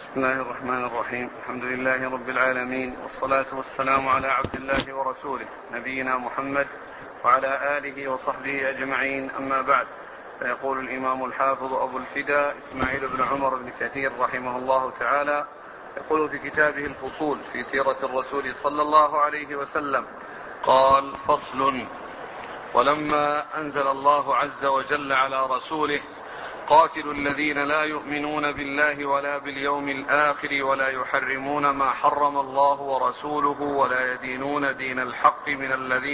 بسم الله الرحمن الرحيم. الحمد لله رب العالمين، والصلاة والسلام على عبد الله ورسوله نبينا محمد وعلى آله وصحبه أجمعين، أما بعد. فيقول الإمام الحافظ أبو الفداء إسماعيل بن عمر بن كثير رحمه الله تعالى، يقول في كتابه الفصول في سيرة الرسول صلى الله عليه وسلم، قال: فصل: ولما أنزل الله عز وجل على رسوله: قاتلوا الذين لا يؤمنون بالله ولا باليوم الآخر ولا يحرمون ما حرم الله ورسوله ولا يدينون دين الحق من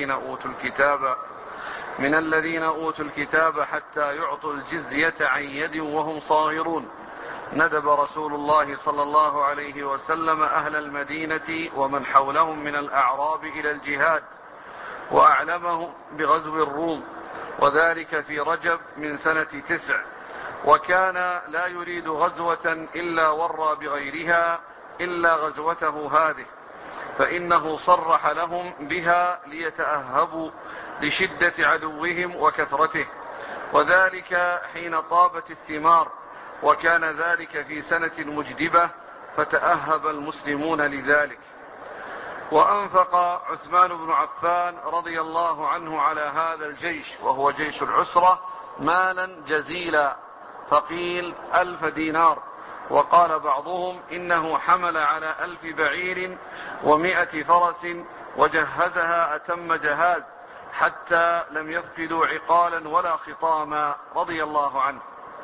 الذين أوتوا الكتاب حتى يعطوا الجزية عن يد وهم صاغرون. ندب رسول الله صلى الله عليه وسلم أهل المدينة ومن حولهم من الأعراب إلى الجهاد، وأعلمهم بغزو الروم، وذلك في رجب من سنة 9، وكان لا يريد غزوة إلا ورى بغيرها إلا غزوته هذه، فإنه صرح لهم بها ليتأهبوا لشدة عدوهم وكثرته، وذلك حين طابت الثمار، وكان ذلك في سنة مجدبة، فتأهب المسلمون لذلك. وأنفق عثمان بن عفان رضي الله عنه على هذا الجيش، وهو جيش العسرة، مالا جزيلا، فقيل 1000 دينار، وقال بعضهم إنه حمل على 1000 بعير و100 فرس، وجهزها أتم جهاز، حتى لم يفقدوا عقالا ولا خطاما، رضي الله عنه.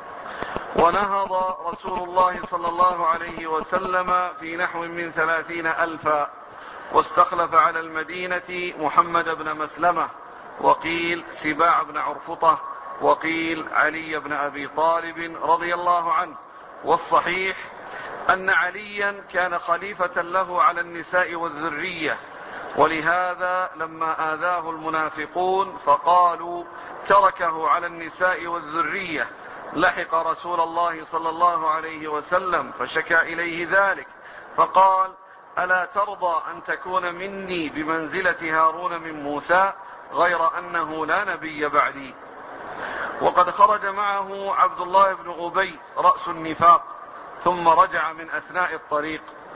ونهض رسول الله صلى الله عليه وسلم في نحو من 30,000، واستخلف على المدينة محمد بن مسلمة، وقيل سباع بن عرفطة، وقيل علي بن أبي طالب رضي الله عنه. والصحيح أن عليا كان خليفة له على النساء والذرية، ولهذا لما آذاه المنافقون فقالوا تركه على النساء والذرية، لحق رسول الله صلى الله عليه وسلم فشكى إليه ذلك، فقال: ألا ترضى أن تكون مني بمنزلة هارون من موسى، غير أنه لا نبي بعدي. وقد خرج معه عبد الله بن أبي رأس النفاق، ثم رجع من أثناء الطريق.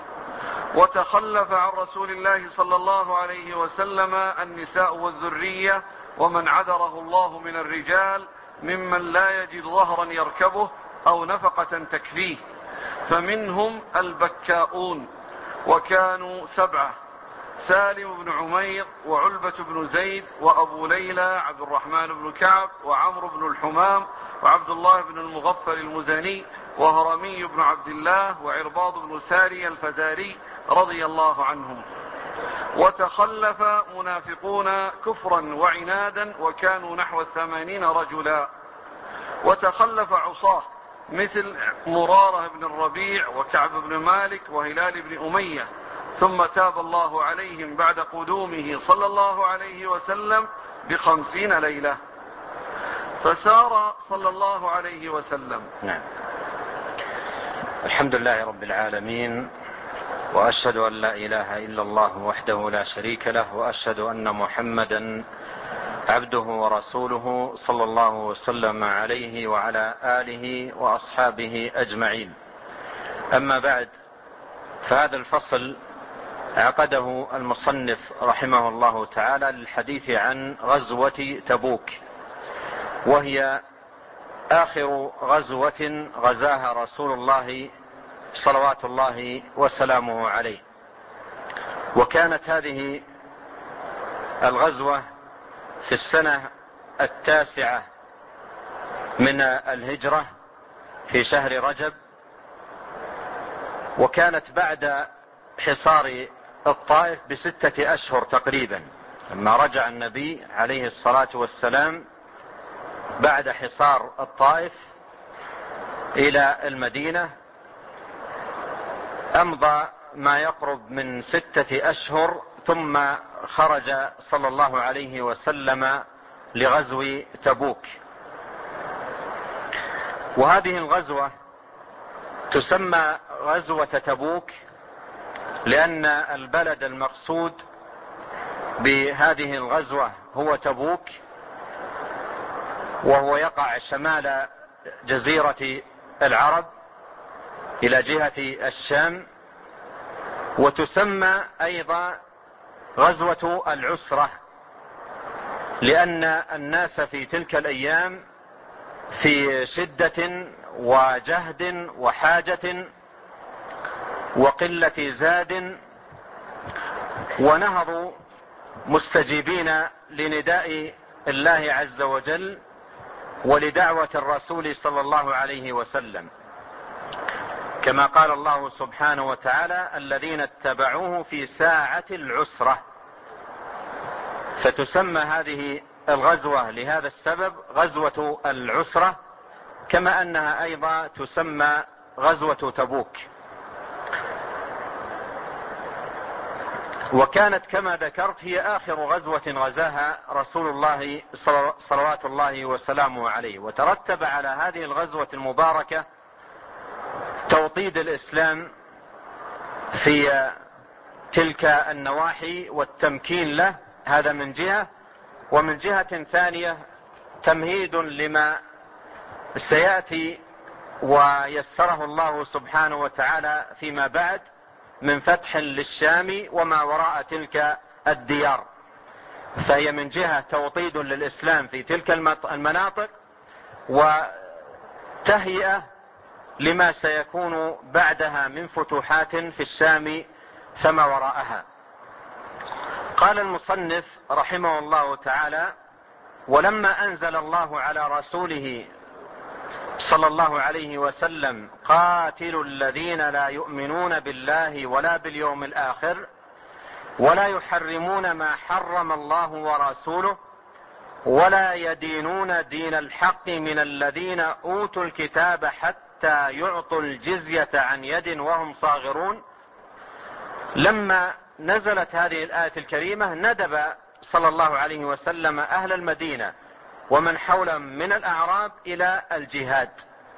وتخلف عن رسول الله صلى الله عليه وسلم النساء والذرية ومن عذره الله من الرجال، ممن لا يجد ظهرا يركبه أو نفقة تكفيه، فمنهم البكاؤون، وكانوا 7: سالم بن عمير، وعلبة بن زيد، وأبو ليلى عبد الرحمن بن كعب، وعمرو بن الحمام، وعبد الله بن المغفل المزني، وهرمي بن عبد الله، وعرباض بن ساري الفزاري، رضي الله عنهم. وتخلف منافقون كفرا وعنادا، وكانوا نحو 80 رجلا. وتخلف عصاه مثل مرارة بن الربيع، وكعب بن مالك، وهلال بن أمية، ثم تاب الله عليهم بعد قدومه صلى الله عليه وسلم ب50 ليلة. فسار صلى الله عليه وسلم. نعم. الحمد لله رب العالمين، وأشهد أن لا إله إلا الله وحده لا شريك له، وأشهد أن محمدا عبده ورسوله صلى الله وسلم عليه وعلى آله وأصحابه أجمعين. أما بعد، فهذا الفصل عقده المصنف رحمه الله تعالى للحديث عن غزوة تبوك، وهي آخر غزوة غزاها رسول الله صلوات الله وسلامه عليه. وكانت هذه الغزوة في السنة 9 من الهجرة في شهر رجب، وكانت بعد حصار الطائف ب6 أشهر تقريبا، لما رجع النبي عليه الصلاة والسلام بعد حصار الطائف إلى المدينة، أمضى ما يقرب من 6 أشهر، ثم خرج صلى الله عليه وسلم لغزو تبوك. وهذه الغزوة تسمى غزوة تبوك لأن البلد المقصود بهذه الغزوة هو تبوك، وهو يقع شمال جزيرة العرب، إلى جهة الشام، وتسمى أيضا غزوة العسرة، لأن الناس في تلك الأيام في شدة وجهد وحاجة وقلة زاد، ونهضوا مستجيبين لنداء الله عز وجل ولدعوة الرسول صلى الله عليه وسلم، كما قال الله سبحانه وتعالى: الذين اتبعوه في ساعة العسرة. فتسمى هذه الغزوة لهذا السبب غزوة العسرة، كما أنها أيضا تسمى غزوة تبوك. وكانت كما ذكرت هي آخر غزوة غزاها رسول الله صلوات الله وسلامه عليه. وترتب على هذه الغزوة المباركة توطيد الإسلام في تلك النواحي والتمكين له، هذا من جهة. ومن جهة ثانية تمهيد لما سيأتي ويسره الله سبحانه وتعالى فيما بعد من فتح للشام وما وراء تلك الديار. فهي من جهة توطيد للإسلام في تلك المناطق، وتهيئة لما سيكون بعدها من فتوحات في الشام فما وراءها. قال المصنف رحمه الله تعالى: ولما أنزل الله على رسوله صلى الله عليه وسلم قاتلوا الذين لا يؤمنون بالله ولا باليوم الآخر ولا يحرمون ما حرم الله ورسوله ولا يدينون دين الحق من الذين أوتوا الكتاب حتى يعطوا الجزية عن يد وهم صاغرون. لما نزلت هذه الآية الكريمة ندب صلى الله عليه وسلم أهل المدينة ومن حولهم من الأعراب إلى الجهاد.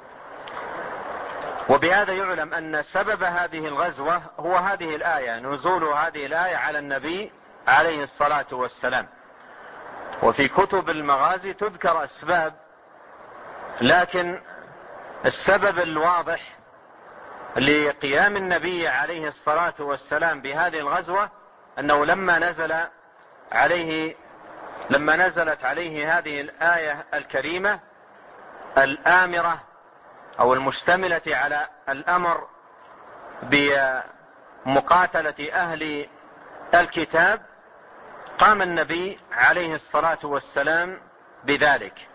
وبهذا يعلم أن سبب هذه الغزوة هو هذه الآية، نزول هذه الآية على النبي عليه الصلاة والسلام. وفي كتب المغازي تذكر أسباب، لكن السبب الواضح لقيام النبي عليه الصلاة والسلام بهذه الغزوة أنه لما نزلت عليه هذه الآية الكريمة الآمرة أو المشتملة على الأمر بمقاتلة أهل الكتاب، قام النبي عليه الصلاة والسلام بذلك،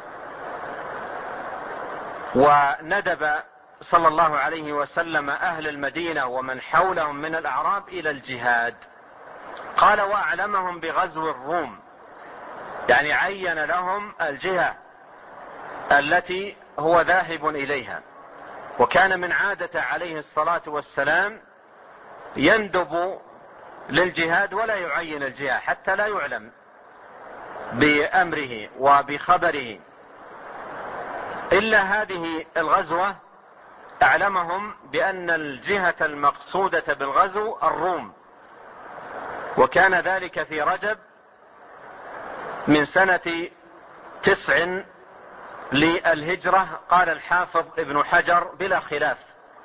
وندب صلى الله عليه وسلم أهل المدينة ومن حولهم من الأعراب إلى الجهاد. قال: وأعلمهم بغزو الروم، يعني عين لهم الجهة التي هو ذاهب إليها. وكان من عادة عليه الصلاة والسلام يندب للجهاد ولا يعين الجهة حتى لا يعلم بأمره وبخبره. إلا هذه الغزوة أعلمهم بأن الجهة المقصودة بالغزو الروم، وكان ذلك في رجب من سنة 9 للهجرة، قال الحافظ ابن حجر بلا خلاف.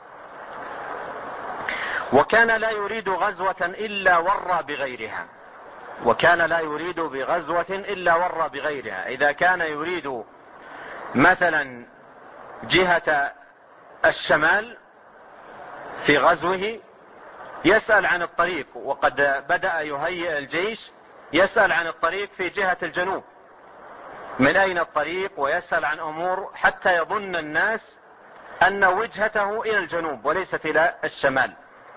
وكان لا يريد غزوة إلا ورى بغيرها، وكان لا يريد بغزوة إلا ورى بغيرها. إذا كان يريد مثلا جهة الشمال في غزوه يسأل عن الطريق، وقد بدأ يهيئ الجيش يسأل عن الطريق في جهة الجنوب، من أين الطريق، ويسأل عن أمور حتى يظن الناس أن وجهته إلى الجنوب وليست إلى الشمال.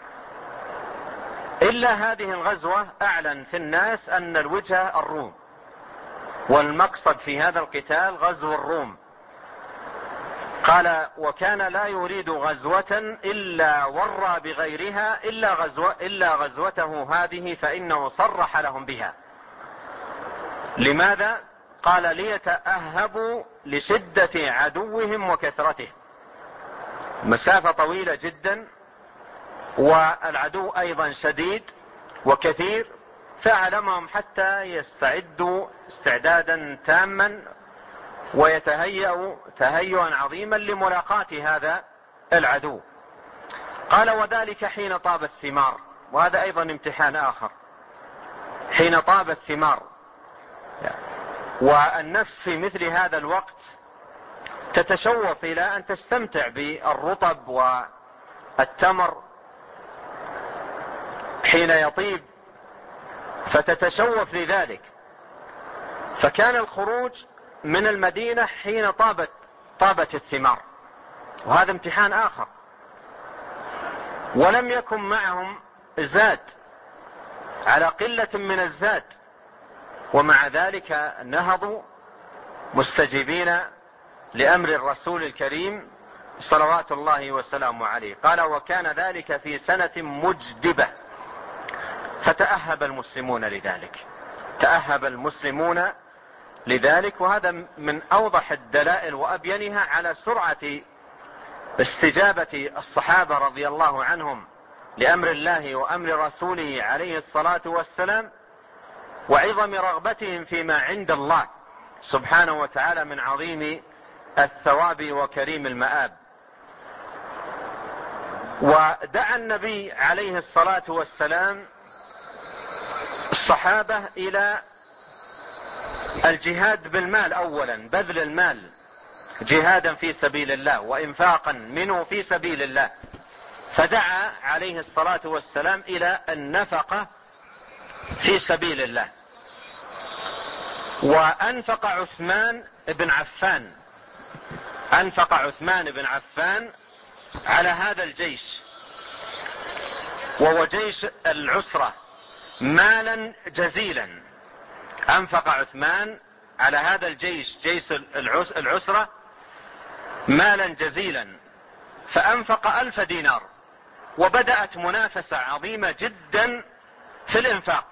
إلا هذه الغزوة أعلن في الناس أن الوجهة الروم، والمقصد في هذا القتال غزو الروم. قال: وكان لا يريد غزوة إلا ورى بغيرها إلا غزوته هذه فإنه صرح لهم بها. لماذا؟ قال: ليتأهبوا لشدة عدوهم وكثرته، مسافة طويلة جدا والعدو أيضا شديد وكثير، فأعلمهم حتى يستعدوا استعدادا تاما ويتهيأوا تهيئا عظيما لملاقاة هذا العدو. قال وذلك حين طاب الثمار، وهذا أيضا امتحان آخر، حين طاب الثمار، والنفس في مثل هذا الوقت تتشوف إلى أن تستمتع بالرطب والتمر حين يطيب، فتتشوف لذلك. فكان الخروج من المدينة حين طابت الثمار، وهذا امتحان آخر. ولم يكن معهم زاد، على قلة من الزاد، ومع ذلك نهضوا مستجيبين لأمر الرسول الكريم صلوات الله وسلامه عليه. قال وكان ذلك في سنة مجدبة، فتأهب المسلمون لذلك، تأهب المسلمون لذلك. وهذا من أوضح الدلائل وأبينها على سرعة استجابة الصحابة رضي الله عنهم لأمر الله وأمر رسوله عليه الصلاة والسلام، وعظم رغبتهم فيما عند الله سبحانه وتعالى من عظيم الثواب وكريم المآب. ودعا النبي عليه الصلاة والسلام الصحابة إلى الجهاد بالمال أولا، بذل المال جهادا في سبيل الله وإنفاقا منه في سبيل الله، فدعا عليه الصلاة والسلام إلى النفقة في سبيل الله. وأنفق عثمان بن عفان على هذا الجيش، وهو جيش العسرة، مالا جزيلا. أنفق عثمان على هذا الجيش، جيش العسرة، مالا جزيلا، فأنفق 1000 دينار. وبدأت منافسة عظيمة جدا في الإنفاق،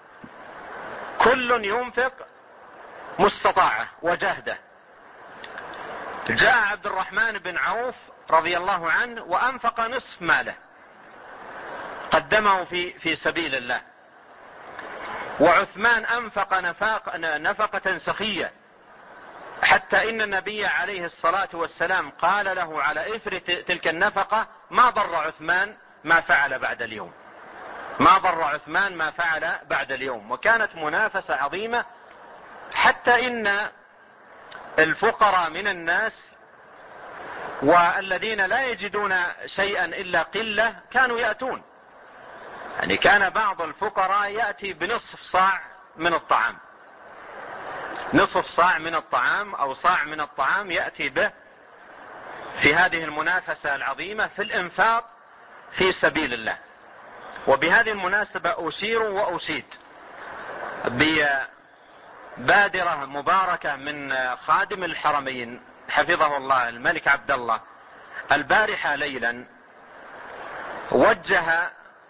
كل ينفق مستطاعه وجهده. جاء عبد الرحمن بن عوف رضي الله عنه وأنفق نصف ماله، قدمه في سبيل الله. وعثمان أنفق نفقة سخية، حتى إن النبي عليه الصلاة والسلام قال له على إثر تلك النفقة ما ضر عثمان ما فعل بعد اليوم، ما ضر عثمان ما فعل بعد اليوم. وكانت منافسة عظيمة، حتى إن الفقراء من الناس والذين لا يجدون شيئا إلا قلة كانوا يأتون. يعني كان بعض الفقراء يأتي بنصف صاع من الطعام، نصف صاع من الطعام أو صاع من الطعام يأتي به في هذه المنافسة العظيمة في الإنفاق في سبيل الله. وبهذه المناسبة أشير وأشيد ببادرة مباركة من خادم الحرمين حفظه الله الملك عبد الله. البارحة ليلا وجه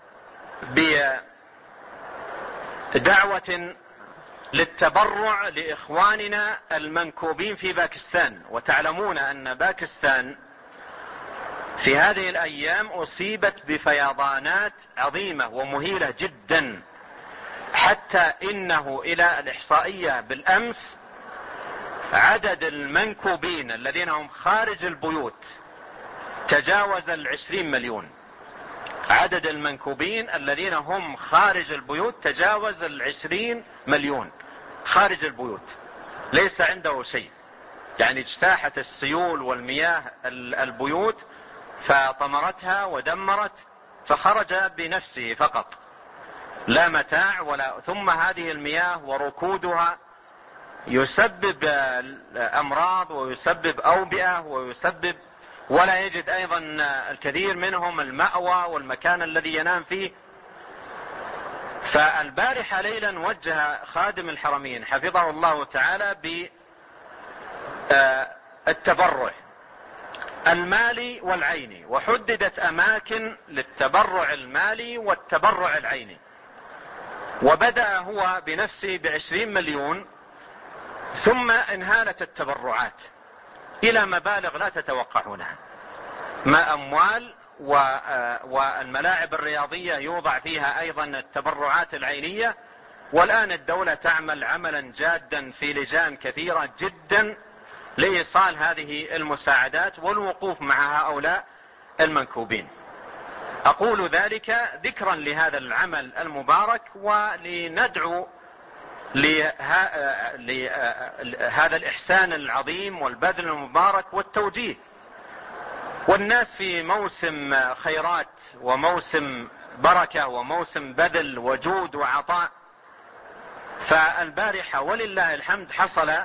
بدعوة للتبرع لإخواننا المنكوبين في باكستان. وتعلمون أن باكستان في هذه الأيام أصيبت بفيضانات عظيمة ومهيلة جدا، حتى إنه إلى الإحصائية بالأمس عدد المنكوبين الذين هم خارج البيوت تجاوز 20 مليون. عدد المنكوبين الذين هم خارج البيوت تجاوز 20 مليون خارج البيوت، ليس عنده شيء. يعني اجتاحت السيول والمياه البيوت فطمرتها ودمرت، فخرج بنفسه فقط، لا متاع ولا. ثم هذه المياه وركودها يسبب أمراض ويسبب أوبئة ويسبب، ولا يجد أيضا الكثير منهم المأوى والمكان الذي ينام فيه. فالبارحة ليلا وجه خادم الحرمين حفظه الله تعالى بالتبرع المالي والعيني، وحددت أماكن للتبرع المالي والتبرع العيني. وبدأ هو بنفسه ب20 مليون، ثم انهالت التبرعات إلى مبالغ لا تتوقعونها، ما أموال والملاعب الرياضية يوضع فيها أيضا التبرعات العينية. والآن الدولة تعمل عملا جادا في لجان كثيرة جدا لإيصال هذه المساعدات والوقوف مع هؤلاء المنكوبين. أقول ذلك ذكرا لهذا العمل المبارك، ولندعو لهذا الإحسان العظيم والبذل المبارك والتوجيه. والناس في موسم خيرات وموسم بركة وموسم بذل وجود وعطاء. فالبارحة ولله الحمد حصل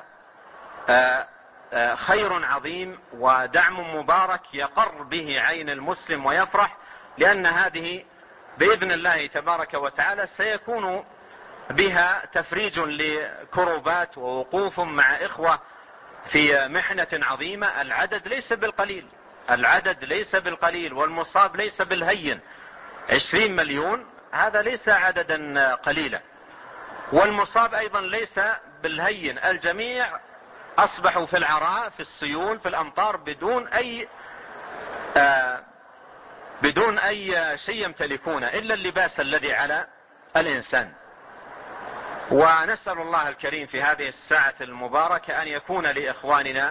خير عظيم ودعم مبارك يقر به عين المسلم ويفرح، لأن هذه بإذن الله تبارك وتعالى سيكون بها تفريج لكروبات ووقوف مع إخوة في محنة عظيمة. العدد ليس بالقليل والمصاب ليس بالهين. 20 مليون هذا ليس عددا قليلا، والمصاب أيضا ليس بالهين. الجميع أصبحوا في العراء، في السيول، في الأمطار، بدون أي شيء يمتلكونه إلا اللباس الذي على الإنسان. ونسأل الله الكريم في هذه الساعة المباركة أن يكون لإخواننا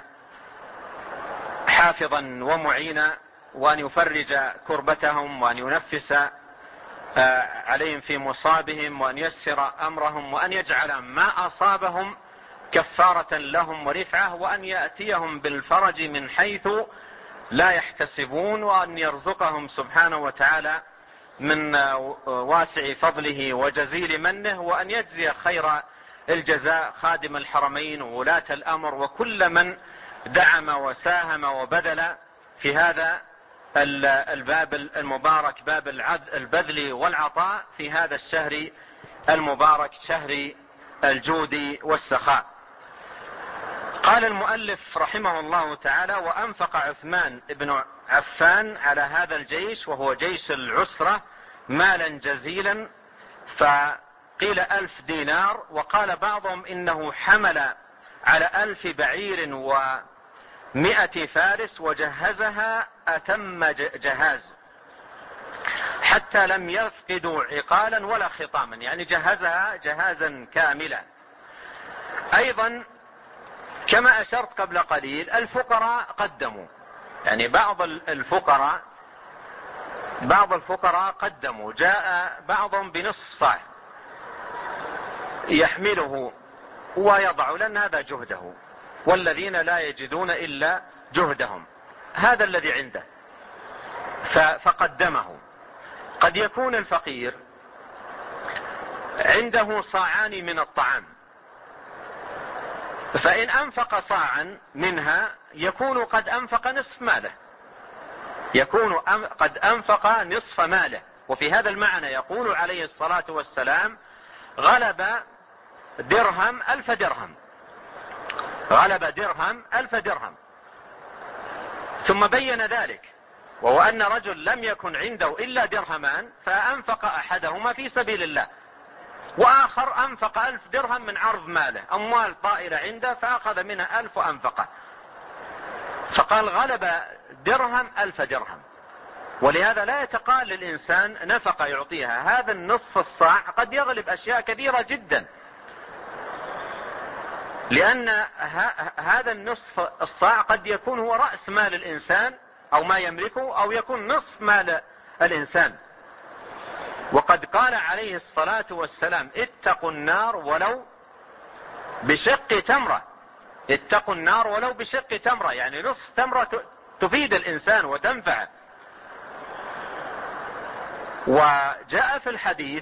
حافظا ومعينا، وأن يفرج كربتهم، وأن ينفس عليهم في مصابهم، وأن يسر أمرهم، وأن يجعل ما أصابهم كفارة لهم ورفعة، وأن يأتيهم بالفرج من حيث لا يحتسبون، وأن يرزقهم سبحانه وتعالى من واسع فضله وجزيل منه، وأن يجزي خير الجزاء خادم الحرمين وولاة الأمر وكل من دعم وساهم وبذل في هذا الباب المبارك، باب البذل والعطاء في هذا الشهر المبارك، شهر الجود والسخاء. قال المؤلف رحمه الله تعالى: وأنفق عثمان بن عفان على هذا الجيش، وهو جيش العسرة، مالا جزيلا، فقيل 1000 دينار، وقال بعضهم إنه حمل على 1000 بعير و100 فارس، وجهزها أتم جهاز حتى لم يفقدوا عقالا ولا خطاما، يعني جهزها جهازا كاملا. أيضا كما أشرت قبل قليل الفقراء قدموا، يعني بعض الفقراء قدموا، جاء بعضهم بنصف صاع يحمله ويضع، لأن هذا جهده، والذين لا يجدون إلا جهدهم، هذا الذي عنده فقدمه. قد يكون الفقير عنده صاعان من الطعام، فإن أنفق صاعا منها يكون قد أنفق نصف ماله، قد أنفق نصف ماله. وفي هذا المعنى يقول عليه الصلاة والسلام: غلب درهم 1000 درهم، غلب درهم 1000 درهم. ثم بين ذلك، وهو أن رجل لم يكن عنده إلا درهمان فأنفق أحدهما في سبيل الله، وآخر أنفق 1000 درهم من عرض ماله، أموال طائلة عنده فأخذ منها 1000 وأنفقه، فقال غلب درهم 1000 درهم. ولهذا لا يتقال للإنسان نفقة يعطيها، هذا النصف الصاع قد يغلب أشياء كثيرة جدا، لأن هذا النصف الصاع قد يكون هو رأس مال الإنسان أو ما يملكه، أو يكون نصف مال الإنسان. وقد قال عليه الصلاة والسلام: اتقوا النار ولو بشق تمرة، اتقوا النار ولو بشق تمرة، يعني نصف تمرة تفيد الإنسان وتنفعه. وجاء في الحديث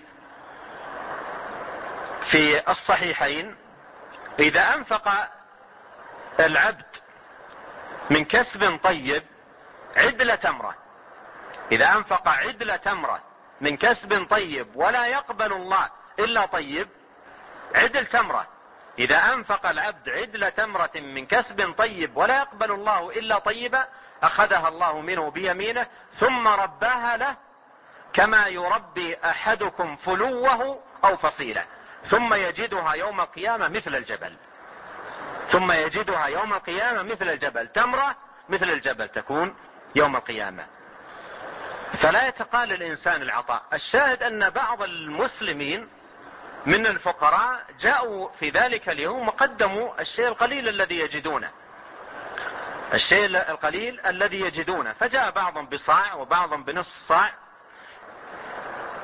في الصحيحين: إذا أنفق العبد من كسب طيب عدل تمرة، إذا أنفق عدل تمرة من كسب طيب ولا يقبل الله إلا طيب، عدل تمرة، إذا أنفق العبد عدل تمرة من كسب طيب ولا يقبل الله إلا طيبة، أخذها الله منه بيمينه ثم رباها له كما يربي أحدكم فلوه أو فصيله، ثم يجدها يوم القيامة مثل الجبل، ثم يجدها يوم القيامة مثل الجبل، تمرة مثل الجبل تكون يوم القيامة. فلا يتقال الإنسان العطاء. الشاهد أن بعض المسلمين من الفقراء جاءوا في ذلك اليوم وقدموا الشيء القليل الذي يجدونه، الشيء القليل الذي يجدونه، فجاء بعضهم بصاع وبعضهم بنصف صاع،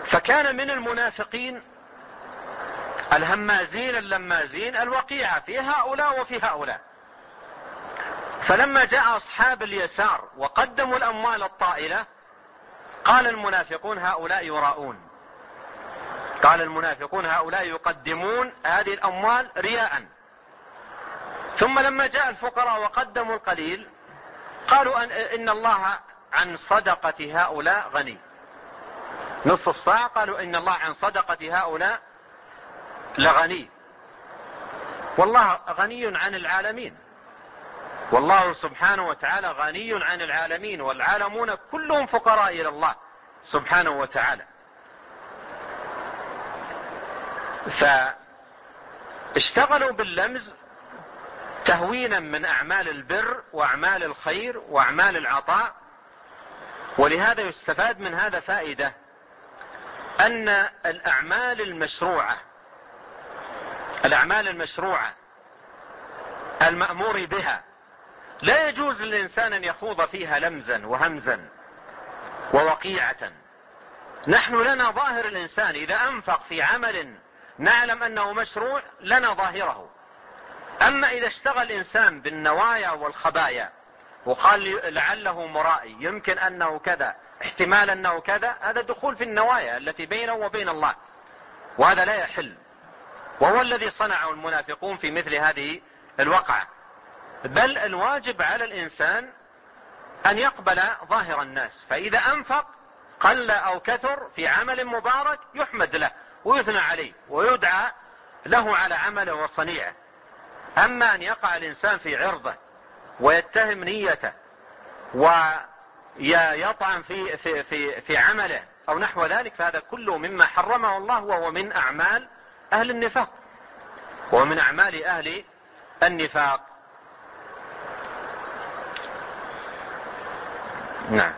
فكان من المنافقين الهمازين اللمازين الوقيعة في هؤلاء وفي هؤلاء. فلما جاء أصحاب اليسار وقدموا الأموال الطائلة قال المنافقون هؤلاء يراؤون، قال المنافقون هؤلاء يقدمون هذه الأموال رياء. ثم لما جاء الفقراء وقدموا القليل قالوا إن الله عن صدقة هؤلاء غني، نصف الصاع قالوا إن الله عن صدقة هؤلاء لغني، والله غني عن العالمين، والله سبحانه وتعالى غني عن العالمين، والعالمون كلهم فقراء إلى الله سبحانه وتعالى. فاشتغلوا باللمز تهوينا من أعمال البر وأعمال الخير وأعمال العطاء. ولهذا يستفاد من هذا فائدة أن الأعمال المشروعة المأمور بها لا يجوز للإنسان أن يخوض فيها لمزا وهمزا ووقيعة. نحن لنا ظاهر الإنسان، إذا أنفق في عمل نعلم أنه مشروع لنا ظاهره. أما إذا اشتغل الإنسان بالنوايا والخبايا وقال لعله مرائي، يمكن أنه كذا، احتمال أنه كذا، هذا دخول في النوايا التي بينه وبين الله، وهذا لا يحل. وهو الذي صنعه المنافقون في مثل هذه الوقعة. بل الواجب على الإنسان أن يقبل ظاهر الناس، فإذا أنفق قل أو كثر في عمل مبارك يحمد له ويثنى عليه ويدعى له على عمله وصنيعه. أما أن يقع الإنسان في عرضه ويتهم نيته ويطعن في عمله أو نحو ذلك، فهذا كله مما حرمه الله، وهو من أعمال أهل النفاق، ومن أعمال أهل النفاق. نعم.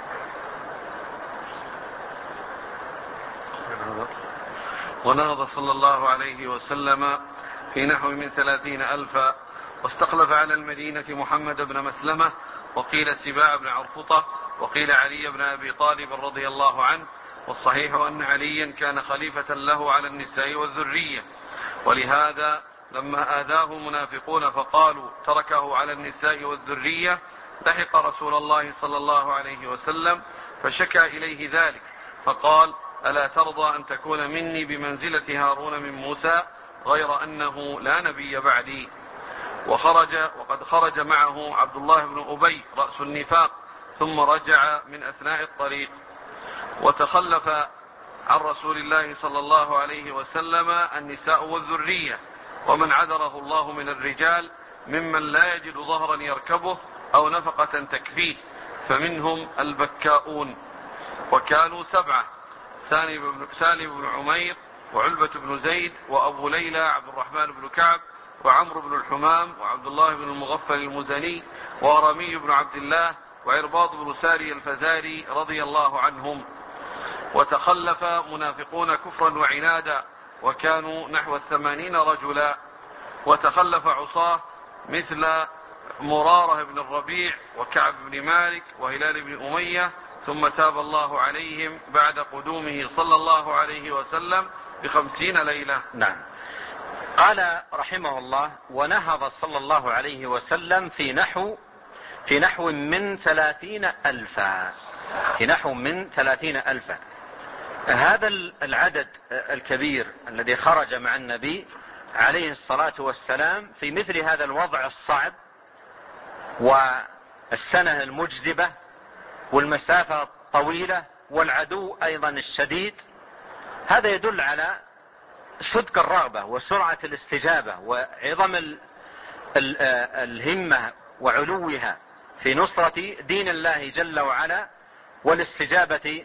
ونهض صلى الله عليه وسلم في نحو من 30,000، واستخلف على المدينة محمد بن مسلمة، وقيل سباع بن عرفطة، وقيل علي بن أبي طالب رضي الله عنه. والصحيح أن عليا كان خليفة له على النساء والذرية، ولهذا لما آذاه المنافقون فقالوا تركه على النساء والذرية لحق رسول الله صلى الله عليه وسلم فشكى إليه ذلك فقال: ألا ترضى أن تكون مني بمنزلة هارون من موسى، غير أنه لا نبي بعدي. وقد خرج معه عبد الله بن أبي رأس النفاق، ثم رجع من أثناء الطريق. وتخلف عن رسول الله صلى الله عليه وسلم النساء والذرية، ومن عذره الله من الرجال ممن لا يجد ظهرا يركبه أو نفقة تكفيه، فمنهم البكاؤون، وكانوا 7: سالم بن عمير، وعلبة بن زيد، وأبو ليلى عبد الرحمن بن كعب، وعمرو بن الحمام، وعبد الله بن المغفل المزني، وأرمي بن عبد الله، وعرباض بن ساري الفزاري رضي الله عنهم. وتخلف منافقون كفرا وعنادا، وكانوا نحو 80 رجلا. وتخلف عصاه مثل مرارة بن الربيع، وكعب بن مالك، وهلال بن أمية، ثم تاب الله عليهم بعد قدومه صلى الله عليه وسلم ب50 ليلة. نعم. قال رحمه الله: ونهض صلى الله عليه وسلم في نحو من 30,000، في نحو من 30,000. هذا العدد الكبير الذي خرج مع النبي عليه الصلاة والسلام في مثل هذا الوضع الصعب والسنة المجدبة والمسافة الطويلة والعدو أيضا الشديد، هذا يدل على صدق الرغبة وسرعة الاستجابة وعظم الهمة وعلوها في نصرة دين الله جل وعلا، والاستجابة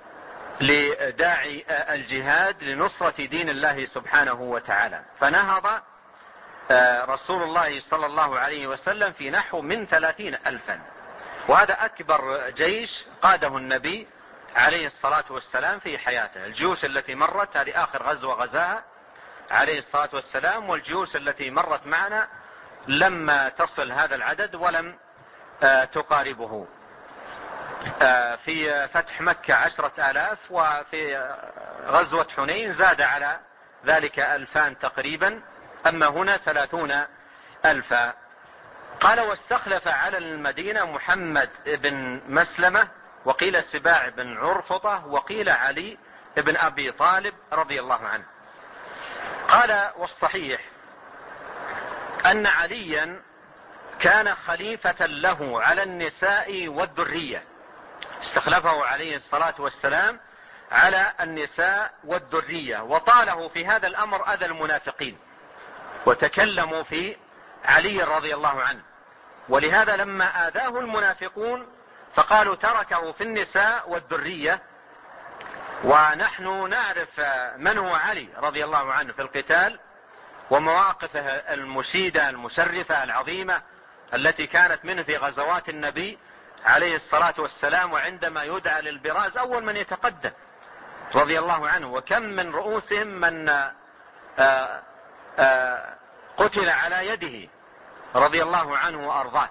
لداعي الجهاد لنصرة دين الله سبحانه وتعالى. فنهض رسول الله صلى الله عليه وسلم في نحو من 30,000، وهذا أكبر جيش قاده النبي عليه الصلاة والسلام في حياته. الجيوش التي مرت هذه آخر غزوة غزاها عليه الصلاة والسلام، والجيوش التي مرت معنا لما تصل هذا العدد ولم تقاربه. في فتح مكة 10,000، وفي غزوة حنين زاد على ذلك 2000 تقريبا، أما هنا 30,000. قال واستخلف على المدينة محمد بن مسلمة، وقيل سباع بن عرفطة، وقيل علي بن أبي طالب رضي الله عنه. قال والصحيح أن عليا كان خليفة له على النساء والذرية، استخلفه عليه الصلاة والسلام على النساء والذرية، وطاله في هذا الأمر أذى المنافقين وتكلموا في علي رضي الله عنه، ولهذا لما آذاه المنافقون فقالوا تركه في النساء والذرية. ونحن نعرف من هو علي رضي الله عنه في القتال ومواقفه المشيدة المشرفة العظيمة التي كانت منه في غزوات النبي عليه الصلاة والسلام، وعندما يدعى للبراز أول من يتقدم رضي الله عنه، وكم من رؤوسهم من قتل على يده رضي الله عنه وأرضاه،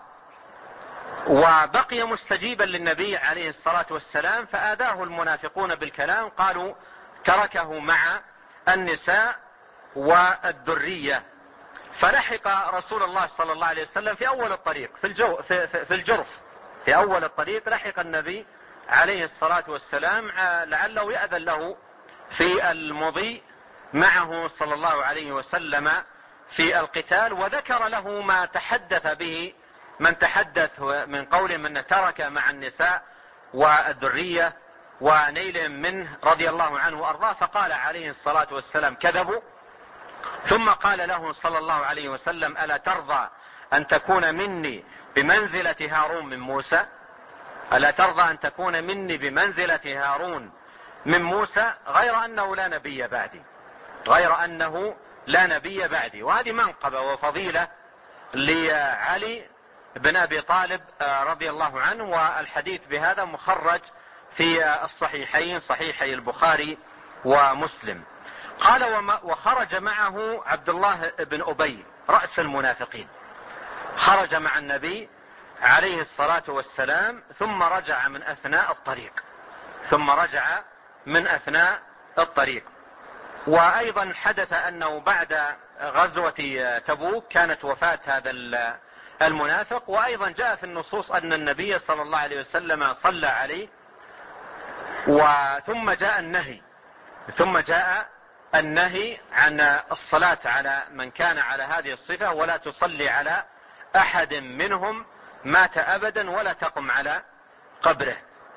وبقي مستجيبا للنبي عليه الصلاة والسلام، فآذاه المنافقون بالكلام، قالوا تركه مع النساء والذرية. فلحق رسول الله صلى الله عليه وسلم في أول الطريق في الجرف، في أول الطريق لحق النبي عليه الصلاة والسلام لعله يأذن له في المضي معه صلى الله عليه وسلم في القتال، وذكر له ما تحدث به من تحدث من قول من ترك مع النساء والذرية ونيلهم منه رضي الله عنه وأرضاه، فقال عليه الصلاة والسلام كذبوا. ثم قال له صلى الله عليه وسلم ألا ترضى أن تكون مني بمنزلة هارون من موسى؟ ألا ترضى أن تكون مني بمنزلة هارون من موسى؟ غير أنه لا نبي بعدي، غير أنه لا نبي بعدي. وهذه منقبة وفضيلة لعلي بن أبي طالب رضي الله عنه، والحديث بهذا مخرج في الصحيحين صحيحي البخاري ومسلم. قال وخرج معه عبد الله بن أبي رأس المنافقين، خرج مع النبي عليه الصلاة والسلام ثم رجع من أثناء الطريق. وأيضا حدث أنه بعد غزوة تبوك كانت وفاة هذا المنافق، وأيضا جاء في النصوص أن النبي صلى الله عليه وسلم صلى عليه، ثم جاء النهي عن الصلاة على من كان على هذه الصفة، ولا تصلي على أحد منهم مات أبدا ولا تقم على قبره.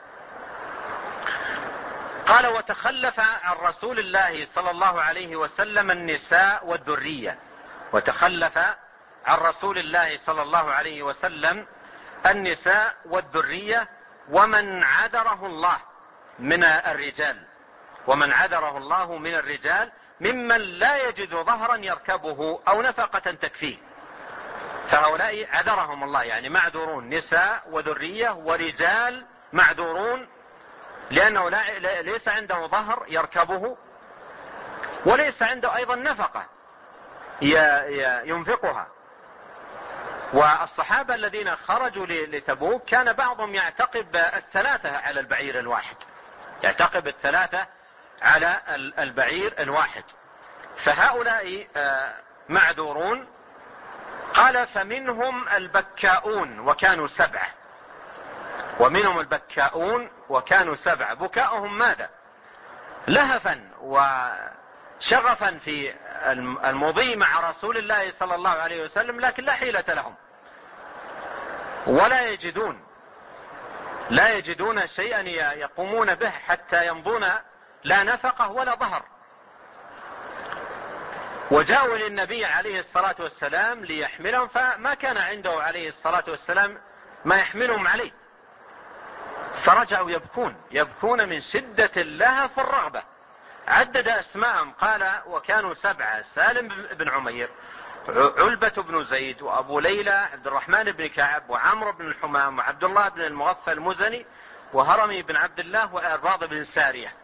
قال وتخلف عن رسول الله صلى الله عليه وسلم النساء والذرية، وتخلف عن رسول الله صلى الله عليه وسلم النساء والذرية ومن عذره الله من الرجال ممن لا يجد ظهرا يركبه أو نفقة تكفيه. فهؤلاء عذرهم الله، يعني معذورون، نساء وذرية ورجال معذورون، لأنه ليس عنده ظهر يركبه، وليس عنده أيضا نفقة ينفقها. والصحابة الذين خرجوا لتبوك كان بعضهم يعتقب 3 على البعير الواحد، فهؤلاء معذورون. قال فمنهم البكاؤون وكانوا 7. بكاؤهم ماذا؟ لهفا وشغفا في المضي مع رسول الله صلى الله عليه وسلم، لكن لا حيلة لهم ولا يجدون شيئا يقومون به حتى يمضون، لا نفقه ولا ظهر. وجاءوا للنبي عليه الصلاة والسلام ليحملهم، فما كان عنده عليه الصلاة والسلام ما يحملهم عليه، فرجعوا يبكون من شدة اللهف والرغبة. عدد أسماءهم قال وكانوا 7: سالم بن عمير، علبة بن زيد، وأبو ليلى عبد الرحمن بن كعب، وعمرو بن الحمام، وعبد الله بن المغفى المزني، وهرمي بن عبد الله، وإرباض بن سارية.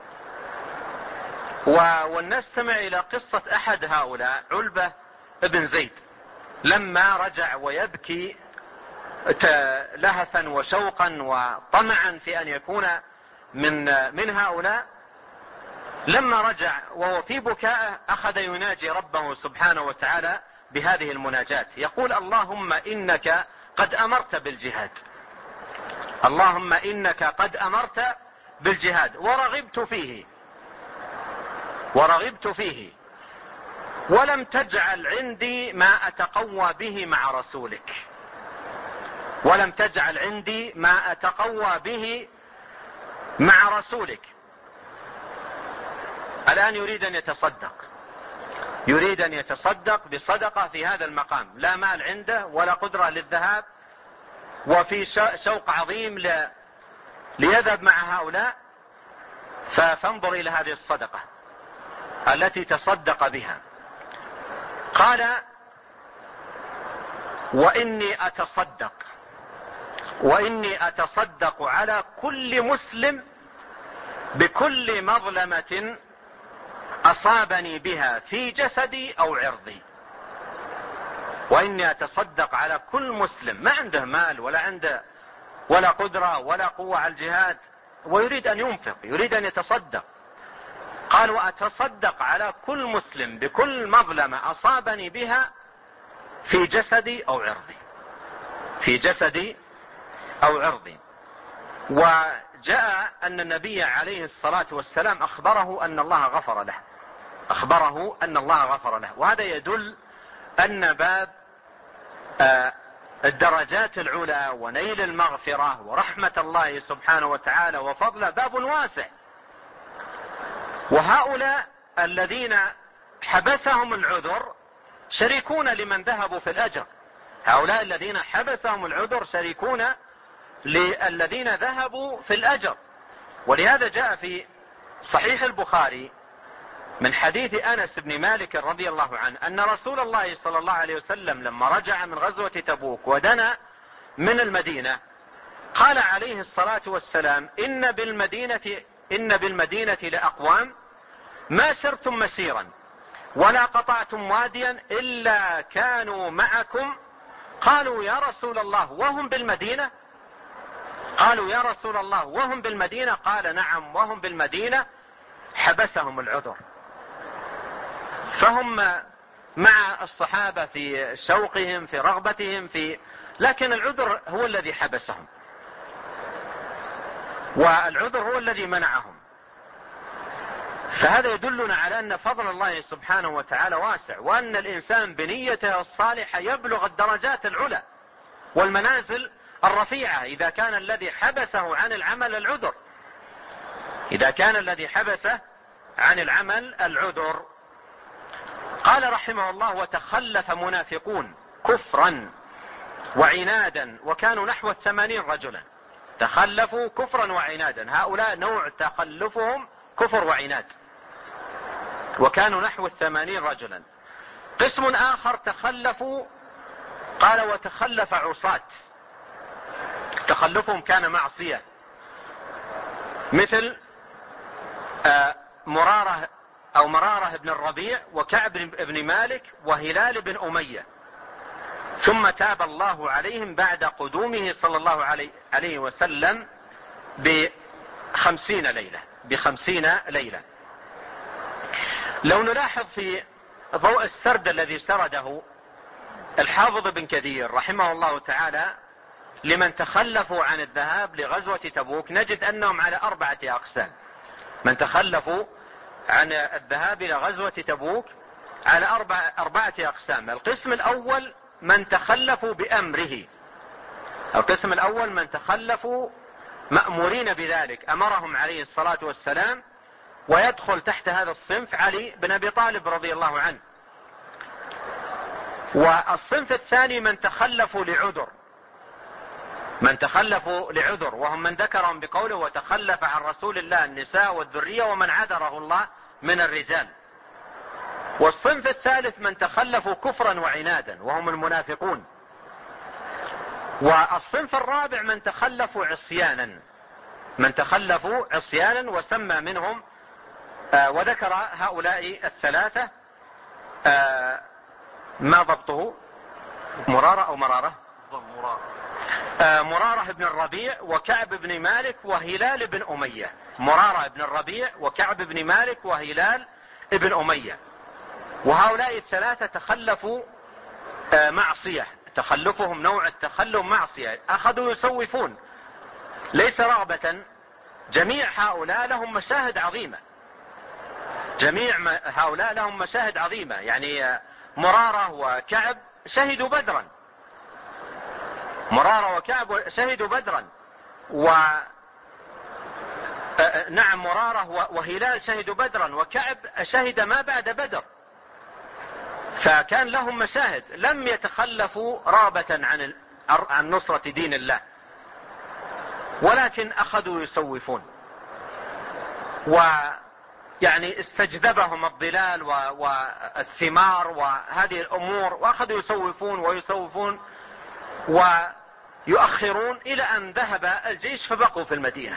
ولنستمع إلى قصة أحد هؤلاء علبة بن زيد لما رجع ويبكي لهفا وشوقا وطمعا في أن يكون من هؤلاء، لما رجع وهو في بكاء أخذ يناجي ربه سبحانه وتعالى بهذه المناجاة، يقول: اللهم إنك قد أمرت بالجهاد، اللهم إنك قد أمرت بالجهاد ورغبت فيه ولم تجعل عندي ما أتقوى به مع رسولك، ولم تجعل عندي ما أتقوى به مع رسولك. الآن يريد أن يتصدق بصدقة في هذا المقام، لا مال عنده ولا قدرة للذهاب، وفي شوق عظيم ليذهب مع هؤلاء. فانظر إلى هذه الصدقة التي تصدق بها. قال: وإني أتصدق على كل مسلم بكل مظلمة أصابني بها في جسدي أو عرضي. وإني أتصدق على كل مسلم ما عنده مال ولا قدرة ولا قوة على الجهاد، ويريد أن ينفق، يريد أن يتصدق. قال: وأتصدق على كل مسلم بكل مظلمة أصابني بها في جسدي أو عرضي. وجاء أن النبي عليه الصلاة والسلام أخبره أن الله غفر له، وهذا يدل أن باب الدرجات العلى ونيل المغفرة ورحمة الله سبحانه وتعالى وفضله باب واسع. وهؤلاء الذين حبسهم العذر شريكون لمن ذهبوا في الأجر، هؤلاء الذين حبسهم العذر شريكون للذين ذهبوا في الأجر. ولهذا جاء في صحيح البخاري من حديث أنس بن مالك رضي الله عنه أن رسول الله صلى الله عليه وسلم لما رجع من غزوة تبوك ودنا من المدينة قال عليه الصلاة والسلام: إن بالمدينة لأقوام ما سرتم مسيرا ولا قطعتم واديا إلا كانوا معكم. قالوا: يا رسول الله وهم بالمدينة؟ قال: نعم وهم بالمدينة، حبسهم العذر. فهم مع الصحابة في شوقهم، في رغبتهم، لكن العذر هو الذي حبسهم، والعذر هو الذي منعهم. فهذا يدلنا على أن فضل الله سبحانه وتعالى واسع، وأن الإنسان بنيته الصالحة يبلغ الدرجات العلى والمنازل الرفيعة إذا كان الذي حبسه عن العمل العذر. قال رحمه الله: وتخلف منافقون كفرا وعنادا وكانوا نحو 80 رجلا. تخلفوا كفرا وعنادا، هؤلاء نوع تخلفهم كفر وعناد، وكانوا نحو 80 رجلا. قسم آخر تخلفوا، قال: وتخلف عصاة، تخلفهم كان معصية، مثل مرارة بن الربيع وكعب بن مالك وهلال بن أمية، ثم تاب الله عليهم بعد قدومه صلى الله عليه وسلم ب50 ليلة. لو نلاحظ في ضوء السرد الذي سرده الحافظ بن كثير رحمه الله تعالى لمن تخلفوا عن الذهاب لغزوة تبوك، نجد أنهم على 4 أقسام. من تخلفوا عن الذهاب إلى غزوة تبوك على 4 أقسام. القسم الأول من تخلفوا بأمره، القسم الأول من تخلفوا مأمورين بذلك، أمرهم عليه الصلاة والسلام، ويدخل تحت هذا الصنف علي بن أبي طالب رضي الله عنه. والصنف الثاني من تخلفوا لعذر، وهم من ذكرهم بقوله: وتخلف عن رسول الله النساء والذرية ومن عذره الله من الرجال. والصنف الثالث من تخلفوا كفرا وعنادا، وهم المنافقون. والصنف الرابع من تخلفوا عصيانا، وسمى منهم وذكر هؤلاء 3. ما ضبطه؟ مرارة أو مرارة؟ مرارة بن الربيع وكعب بن مالك وهلال بن أمية. مرارة بن الربيع وكعب بن مالك وهلال بن أمية. وهؤلاء الثلاثة تخلفوا معصية، تخلفهم نوع التخلف معصية، أخذوا يسوفون ليس رغبة. جميع هؤلاء لهم مشاهد عظيمة، جميع هؤلاء لهم مشاهد عظيمة. يعني مرارة وكعب شهدوا بدرا، مرارة وكعب شهدوا بدرا، نعم مرارة وهلال شهدوا بدرا، وكعب شهد ما بعد بدر. فكان لهم مشاهد، لم يتخلفوا رغبة عن نصرة دين الله، ولكن أخذوا يسوفون، ويعني استجذبهم الظلال والثمار وهذه الأمور، وأخذوا يسوفون ويسوفون ويؤخرون إلى أن ذهب الجيش فبقوا